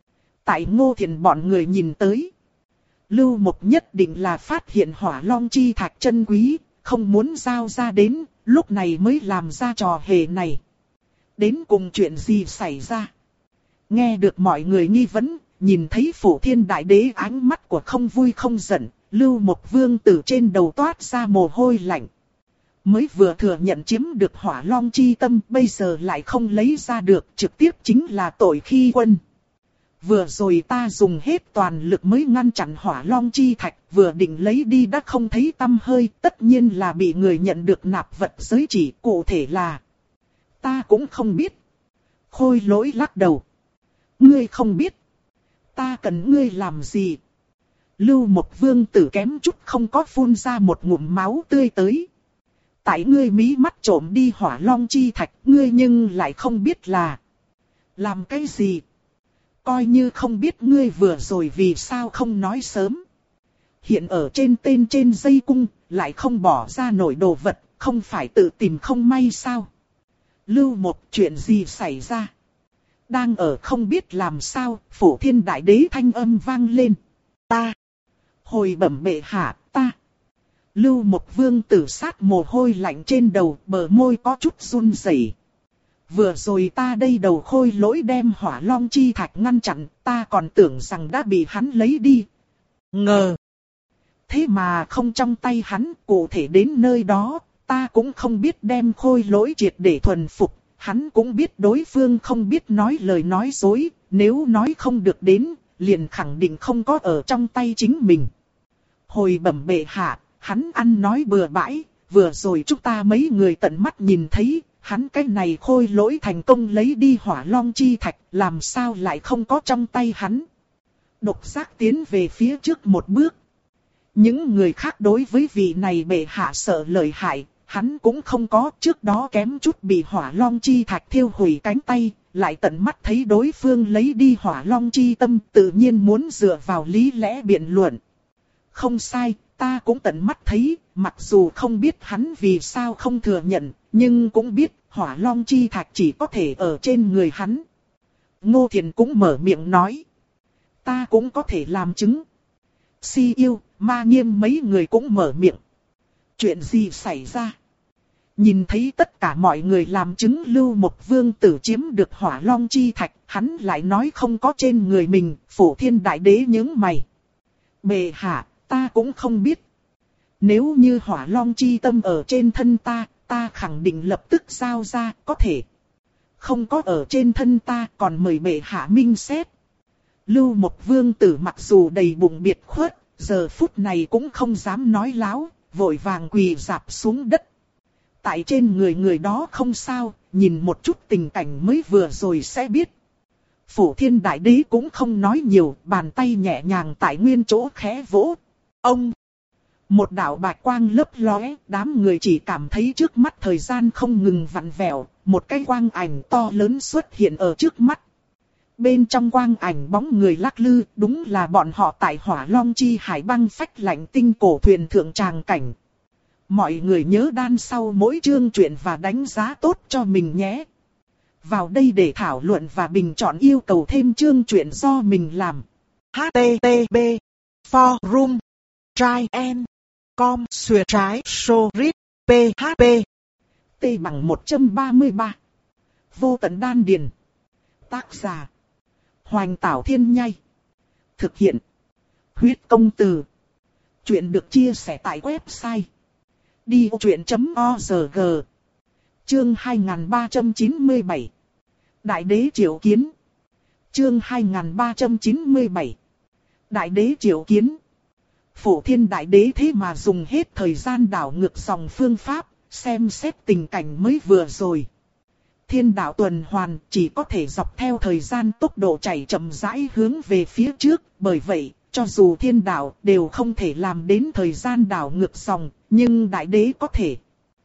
Tại Ngô Thiền bọn người nhìn tới. Lưu Mộc nhất định là phát hiện hỏa long chi thạch chân quý, không muốn giao ra đến, lúc này mới làm ra trò hề này. Đến cùng chuyện gì xảy ra? Nghe được mọi người nghi vấn, nhìn thấy Phổ Thiên Đại Đế ánh mắt của không vui không giận, Lưu Mộc Vương tử trên đầu toát ra mồ hôi lạnh. Mới vừa thừa nhận chiếm được hỏa long chi tâm, bây giờ lại không lấy ra được, trực tiếp chính là tội khi quân. Vừa rồi ta dùng hết toàn lực mới ngăn chặn hỏa long chi thạch, vừa định lấy đi đã không thấy tăm hơi, tất nhiên là bị người nhận được nạp vật giới chỉ, cụ thể là... Ta cũng không biết. Khôi lỗi lắc đầu. Ngươi không biết. Ta cần ngươi làm gì? Lưu Mộc Vương tử kém chút không có phun ra một ngụm máu tươi tới. Tại ngươi mí mắt trộm đi hỏa long chi thạch, ngươi nhưng lại không biết là... Làm cái gì? Coi như không biết ngươi vừa rồi vì sao không nói sớm. Hiện ở trên tên trên dây cung, lại không bỏ ra nổi đồ vật, không phải tự tìm không may sao? Lưu Mộc, chuyện gì xảy ra? Đang ở không biết làm sao, Phổ Thiên Đại Đế thanh âm vang lên. Ta. Hồi bẩm bệ hạ, ta. Lưu Mộc Vương tử sát mồ hôi lạnh trên đầu, bờ môi có chút run rẩy. Vừa rồi ta đây đầu khôi lỗi đem hỏa long chi thạch ngăn chặn, ta còn tưởng rằng đã bị hắn lấy đi. Ngờ. Thế mà không trong tay hắn, cụ thể đến nơi đó, ta cũng không biết đem khôi lỗi triệt để thuần phục. Hắn cũng biết đối phương không biết nói lời nói dối, nếu nói không được đến, liền khẳng định không có ở trong tay chính mình. Hồi bẩm bệ hạ, hắn ăn nói bừa bãi, vừa rồi chúng ta mấy người tận mắt nhìn thấy, hắn cái này khôi lỗi thành công lấy đi hỏa long chi thạch, làm sao lại không có trong tay hắn. Độc giác tiến về phía trước một bước. Những người khác đối với vị này bệ hạ sợ lợi hại, hắn cũng không có, trước đó kém chút bị hỏa long chi thạch thiêu hủy cánh tay, lại tận mắt thấy đối phương lấy đi hỏa long chi tâm, tự nhiên muốn dựa vào lý lẽ biện luận. Không sai, ta cũng tận mắt thấy, mặc dù không biết hắn vì sao không thừa nhận, nhưng cũng biết hỏa long chi thạch chỉ có thể ở trên người hắn. Ngô Thiền cũng mở miệng nói, ta cũng có thể làm chứng. Si yêu, Ma Nghiêm mấy người cũng mở miệng. Chuyện gì xảy ra? Nhìn thấy tất cả mọi người làm chứng Lưu Một Vương tử chiếm được Hỏa Long chi thạch, hắn lại nói không có trên người mình. Phổ Thiên Đại Đế nhướng mày. Bệ hạ, ta cũng không biết. Nếu như Hỏa Long chi tâm ở trên thân ta, ta khẳng định lập tức giao ra, có thể. Không có ở trên thân ta, còn mời bệ hạ minh xét. Lưu Một Vương tử mặc dù đầy bụng biệt khuất, giờ phút này cũng không dám nói láo, vội vàng quỳ rạp xuống đất. Tại trên người người đó không sao, nhìn một chút tình cảnh mới vừa rồi sẽ biết. Phổ Thiên Đại Đế cũng không nói nhiều, bàn tay nhẹ nhàng tại nguyên chỗ khẽ vỗ. Ông! Một đạo bạch quang lấp lóe, đám người chỉ cảm thấy trước mắt thời gian không ngừng vặn vẹo, một cái quang ảnh to lớn xuất hiện ở trước mắt. Bên trong quang ảnh bóng người lắc lư, đúng là bọn họ tại Hỏa Long chi hải băng phách lạnh tinh cổ thuyền thượng tràng cảnh. Mọi người nhớ đan sau mỗi chương truyện và đánh giá tốt cho mình nhé. Vào đây để thảo luận và bình chọn yêu cầu thêm chương truyện do mình làm. H T T P Forum Try and Com Xuyệt trái So Rip P H P T bằng một trăm ba mươi ba. Vô tận đan điền. Tác giả Hoành Tảo Thiên Nhai. Thực hiện Huyết Công Từ. Chuyện được chia sẻ tại website đi ô truyện chấm org. Chương hai nghìn ba trăm chín mươi bảy. Đại đế triệu kiến. Chương hai nghìn ba trăm chín mươi bảy. Đại đế triệu kiến. Phổ Thiên Đại Đế thế mà dùng hết thời gian đảo ngược dòng phương pháp, xem xét tình cảnh mới vừa rồi. Thiên đạo tuần hoàn chỉ có thể dọc theo thời gian tốc độ chảy chậm rãi hướng về phía trước, bởi vậy, cho dù thiên đạo đều không thể làm đến thời gian đảo ngược dòng, nhưng Đại Đế có thể.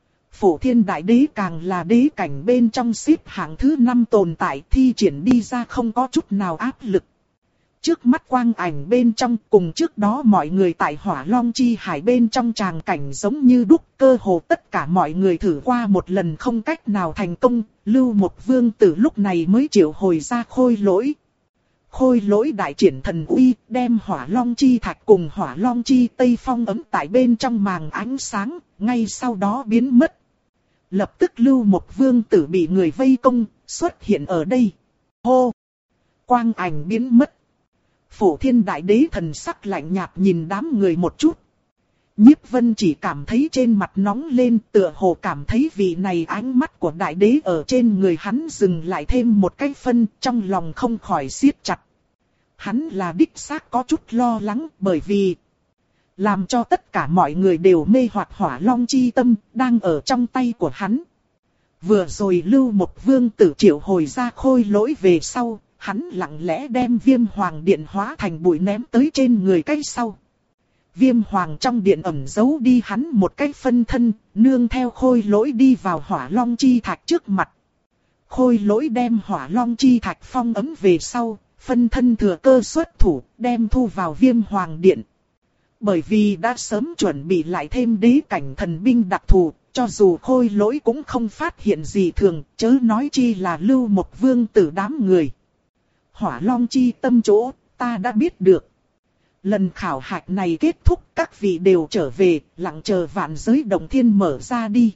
Phổ Thiên Đại Đế càng là đế cảnh bên trong xếp hạng thứ năm tồn tại, thi triển đi ra không có chút nào áp lực. Trước mắt quang ảnh bên trong cùng trước đó mọi người tại Hỏa Long chi hải bên trong tràng cảnh giống như đúc, cơ hồ tất cả mọi người thử qua một lần không cách nào thành công. Lưu Một Vương tử lúc này mới triệu hồi ra Khôi Lỗi. Khôi Lỗi đại triển thần uy, đem Hỏa Long chi thạch cùng Hỏa Long chi tây phong ấm tại bên trong màng ánh sáng, ngay sau đó biến mất. Lập tức Lưu Một Vương tử bị người vây công, xuất hiện ở đây. Hô! Quang ảnh biến mất. Phổ Thiên Đại Đế thần sắc lạnh nhạt nhìn đám người một chút. Nhiếp Vân chỉ cảm thấy trên mặt nóng lên, tựa hồ cảm thấy vị này ánh mắt của Đại Đế ở trên người hắn dừng lại thêm một cái phân, trong lòng không khỏi siết chặt. Hắn là đích xác có chút lo lắng, bởi vì làm cho tất cả mọi người đều mê hoặc Hỏa Long chi tâm, đang ở trong tay của hắn. Vừa rồi Lưu Một Vương tử triệu hồi ra Khôi Lỗi về sau, hắn lặng lẽ đem Viêm Hoàng Điện hóa thành bụi ném tới trên người cái sau. Viêm Hoàng trong điện ẩn giấu đi hắn một cái phân thân, nương theo Khôi Lỗi đi vào Hỏa Long chi thạch trước mặt. Khôi Lỗi đem Hỏa Long chi thạch phong ấm về sau, phân thân thừa cơ xuất thủ, đem thu vào Viêm Hoàng Điện. Bởi vì đã sớm chuẩn bị lại thêm đế cảnh thần binh đặc thù, cho dù Khôi Lỗi cũng không phát hiện gì thường, chớ nói chi là Lưu Một Vương tử đám người. Hỏa Long chi tâm chỗ, ta đã biết được. Lần khảo hạch này kết thúc, các vị đều trở về, lặng chờ vạn giới động thiên mở ra đi.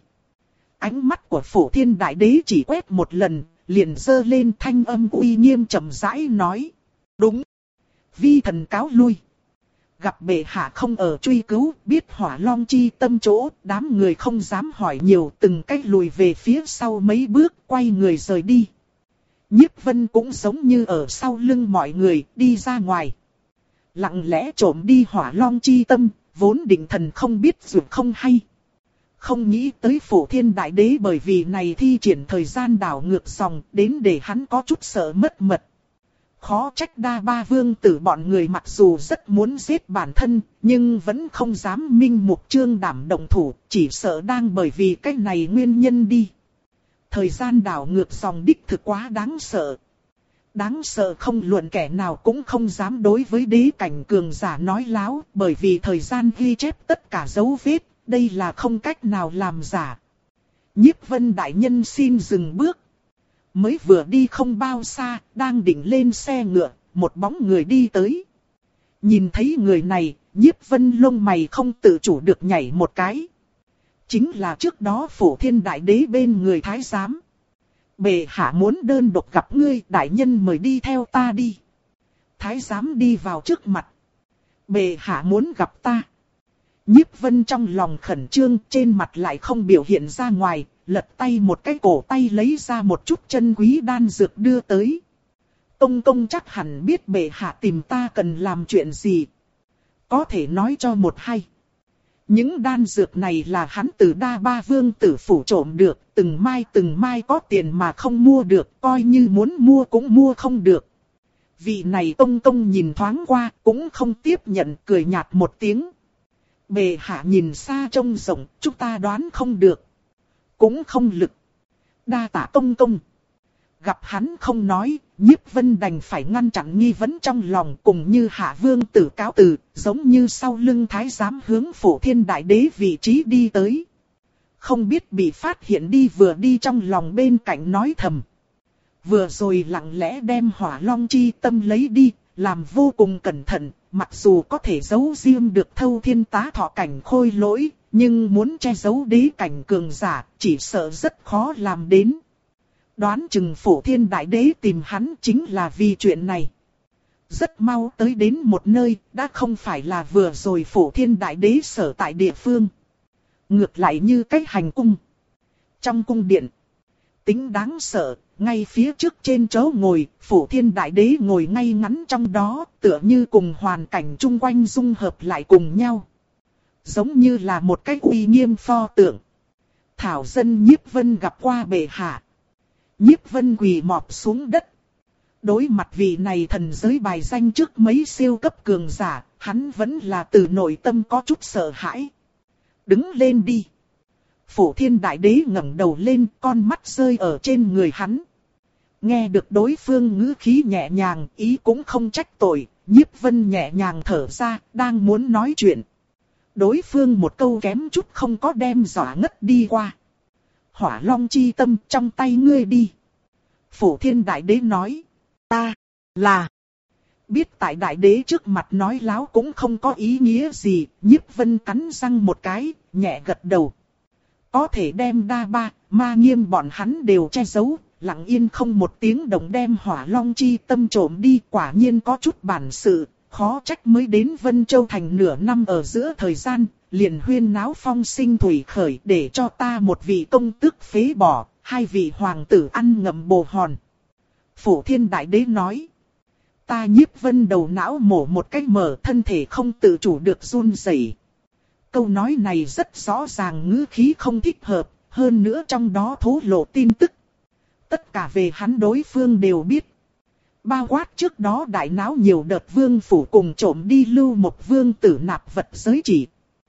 Ánh mắt của Phổ Thiên Đại Đế chỉ quét một lần, liền giơ lên thanh âm uy nghiêm trầm rãi nói. Đúng. Vi thần cáo lui. Gặp bệ hạ không ở truy cứu, biết Hỏa Long chi tâm chỗ, đám người không dám hỏi nhiều, từng cách lùi về phía sau mấy bước, quay người rời đi. Nhiếp Vân cũng giống như ở sau lưng mọi người, đi ra ngoài. Lặng lẽ trộm đi Hỏa Long chi tâm, vốn định thần không biết dù không hay. Không nghĩ tới Phổ Thiên Đại Đế bởi vì này thi triển thời gian đảo ngược dòng, đến để hắn có chút sợ mất mật. Khó trách Đa Ba Vương tử bọn người mặc dù rất muốn giết bản thân, nhưng vẫn không dám minh mục trương đảm động thủ, chỉ sợ đang bởi vì cái này nguyên nhân đi. Thời gian đảo ngược dòng đích thực quá đáng sợ. Đáng sợ không luận kẻ nào cũng không dám đối với đế cảnh cường giả nói láo, bởi vì thời gian ghi chép tất cả dấu vết, đây là không cách nào làm giả. Nhiếp Vân đại nhân xin dừng bước. Mới vừa đi không bao xa, đang định lên xe ngựa, một bóng người đi tới. Nhìn thấy người này, Nhiếp Vân lông mày không tự chủ được nhảy một cái. chính là trước đó Phổ Thiên Đại Đế bên người thái giám. Bệ hạ muốn đơn độc gặp ngươi, đại nhân mời đi theo ta đi. Thái giám đi vào trước mặt. Bệ hạ muốn gặp ta. Nhiếp Vân trong lòng khẩn trương, trên mặt lại không biểu hiện ra ngoài, lật tay một cái cổ tay lấy ra một chút chân quý đan dược đưa tới. Công công chắc hẳn biết bệ hạ tìm ta cần làm chuyện gì. Có thể nói cho một hay. Những đan dược này là hắn từ Đa Ba Vương tử phủ trộm được, từng mai từng mai có tiền mà không mua được, coi như muốn mua cũng mua không được. Vị này công công nhìn thoáng qua, cũng không tiếp nhận, cười nhạt một tiếng. Bệ hạ nhìn xa trông rộng, chúng ta đoán không được. Cũng không lực. Đa tạ công công. Gặp hắn không nói, Nhiếp Vân đành phải ngăn chặn nghi vấn trong lòng, cùng như Hạ Vương tử cáo từ, giống như sau lưng thái giám hướng Phổ Thiên Đại Đế vị trí đi tới. Không biết bị phát hiện đi vừa đi trong lòng bên cạnh nói thầm. Vừa rồi lặng lẽ đem Hỏa Long chi tâm lấy đi, làm vô cùng cẩn thận, mặc dù có thể giấu riêng được Thâu Thiên Tá Thọ cảnh khôi lỗi, nhưng muốn che giấu đế cảnh cường giả, chỉ sợ rất khó làm đến. Đoán chừng Phổ Thiên Đại Đế tìm hắn chính là vì chuyện này. Rất mau tới đến một nơi, đã không phải là vừa rồi Phổ Thiên Đại Đế sở tại địa phương. Ngược lại như cách hành cung. Trong cung điện, tính đáng sợ, ngay phía trước trên chỗ ngồi, Phổ Thiên Đại Đế ngồi ngay ngắn trong đó, tựa như cùng hoàn cảnh chung quanh dung hợp lại cùng nhau. Giống như là một cái uy nghiêm pho tượng. Thảo dân Nhiếp Vân gặp qua bệ hạ. Nhiếp Vân quỳ mọp xuống đất. Đối mặt vị này thần giới bài danh trước mấy siêu cấp cường giả, hắn vẫn là từ nội tâm có chút sợ hãi. Đứng lên đi. Phổ Thiên Đại Đế ngẩng đầu lên, con mắt rơi ở trên người hắn. Nghe được đối phương ngữ khí nhẹ nhàng, ý cũng không trách tội, Nhiếp Vân nhẹ nhàng thở ra, đang muốn nói chuyện. Đối phương một câu kém chút không có đem dọa ngất đi qua. Hỏa Long chi tâm trong tay ngươi đi. Phổ Thiên Đại Đế nói. Ta, là. Biết tại Đại Đế trước mặt nói láo cũng không có ý nghĩa gì, Nhiếp Vân cắn răng một cái, nhẹ gật đầu. Có thể đem Đa Ba, Ma Nghiêm bọn hắn đều che giấu, lặng yên không một tiếng động đem Hỏa Long chi tâm trộm đi, quả nhiên có chút bản sự, khó trách mới đến Vân Châu Thành nửa năm ở giữa thời gian, liền huyên náo phong sinh thủy khởi để cho ta một vị công tước phế bỏ, hai vị hoàng tử ăn ngậm bồ hòn. Phổ Thiên Đại Đế nói. Ta Nhiếp Vân đầu não mổ một cách mở, thân thể không tự chủ được run rẩy. Câu nói này rất rõ ràng ngữ khí không thích hợp, hơn nữa trong đó thố lộ tin tức. Tất cả về hắn đối phương đều biết. Bao quát trước đó đại náo nhiều đợt vương phủ cùng trộm đi Lưu Một vương tử nạp vật giới chỉ.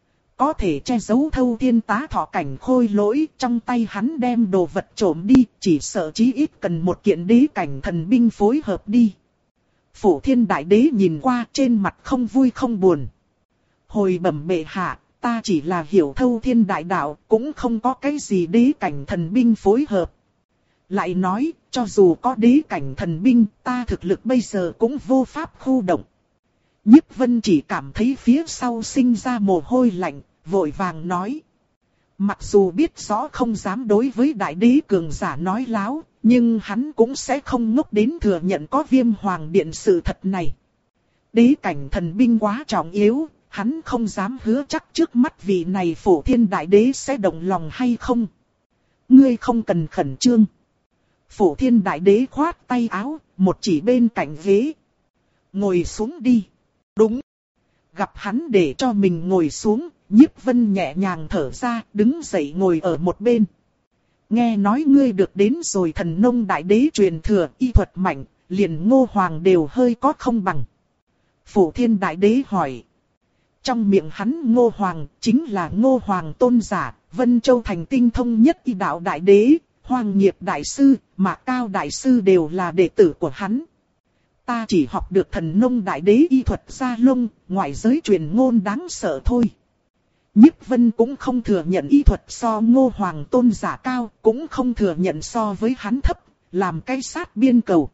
Có thể che giấu Thâu Thiên Tá Thọ cảnh khôi lỗi, trong tay hắn đem đồ vật trộm đi, chỉ sợ chí ít cần một kiện đế cảnh thần binh phối hợp đi. Phổ Thiên Đại Đế nhìn qua trên mặt không vui không buồn. Hồi bẩm bệ hạ, ta chỉ là hiểu Thâu Thiên Đại Đạo, cũng không có cái gì đế cảnh thần binh phối hợp. Lại nói, cho dù có đế cảnh thần binh, ta thực lực bây giờ cũng vô pháp khu động. Nhiếp Vân chỉ cảm thấy phía sau sinh ra mồ hôi lạnh, vội vàng nói. Mặc dù biết rõ không dám đối với Đại Đế cường giả nói láo, nhưng hắn cũng sẽ không ngốc đến thừa nhận có Viêm Hoàng Điện sự thật này. Đế cảnh thần binh quá trọng yếu, hắn không dám hứa chắc trước mắt vị này Phổ Thiên Đại Đế sẽ động lòng hay không. Ngươi không cần khẩn trương. Phổ Thiên Đại Đế khoát tay áo, một chỉ bên cạnh ghế. Ngồi xuống đi. Đúng. Gặp hắn để cho mình ngồi xuống, Nhiếp Vân nhẹ nhàng thở ra, đứng dậy ngồi ở một bên. Nghe nói ngươi được đến rồi Thần Nông Đại Đế truyền thừa, y thuật mạnh, liền Ngô Hoàng đều hơi có không bằng. Phổ Thiên Đại Đế hỏi. Trong miệng hắn Ngô Hoàng, chính là Ngô Hoàng tôn giả, Vân Châu Thành tinh thông nhất y đạo Đại Đế, Hoàng Nghiệp Đại Sư, Mạc Cao Đại Sư đều là đệ tử của hắn. Ta chỉ học được Thần Nông Đại Đế y thuật gia lông, ngoại giới truyền ngôn đáng sợ thôi. Nhiếp Vân cũng không thừa nhận y thuật so Ngô Hoàng tôn giả cao, cũng không thừa nhận so với hắn thấp, làm cái sát biên cầu.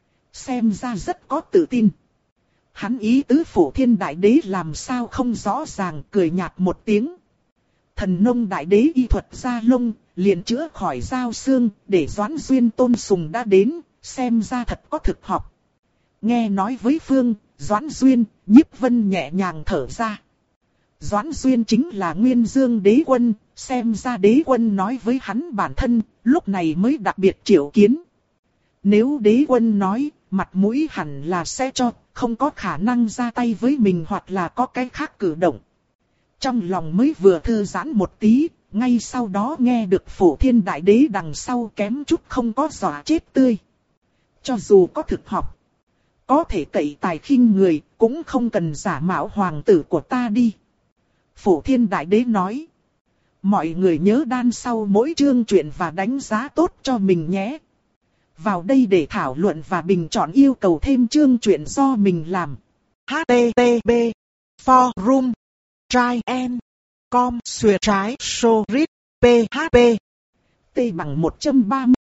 Xem ra rất có tự tin. Hắn ý tứ Phổ Thiên Đại Đế làm sao không rõ ràng, cười nhạt một tiếng. Thần nông đại đế y thuật gia lông, liền chữa khỏi dao xương, để Doãn Duyên tôn sùng đã đến, xem ra thật có thực học. Nghe nói với Phương, Doãn Duyên, Nhiếp Vân nhẹ nhàng thở ra. Doãn Duyên chính là Nguyên Dương đế quân, xem ra đế quân nói với hắn bản thân, lúc này mới đặc biệt triệu kiến. Nếu đế quân nói, mặt mũi hẳn là sẽ cho, không có khả năng ra tay với mình hoặc là có cái khác cử động. Trong lòng mới vừa thư giãn một tí, ngay sau đó nghe được Phổ Thiên Đại Đế đằng sau kém chút không có dọa chết tươi. Cho dù có thực học, có thể cậy tài khinh người, cũng không cần giả mạo hoàng tử của ta đi. Phổ Thiên Đại Đế nói. Mọi người nhớ đan sau mỗi chương truyện và đánh giá tốt cho mình nhé. Vào đây để thảo luận và bình chọn yêu cầu thêm chương truyện do mình làm. H T T P Forum Try and Com Xuyệt trái So Read P H P T bằng một trăm ba mươi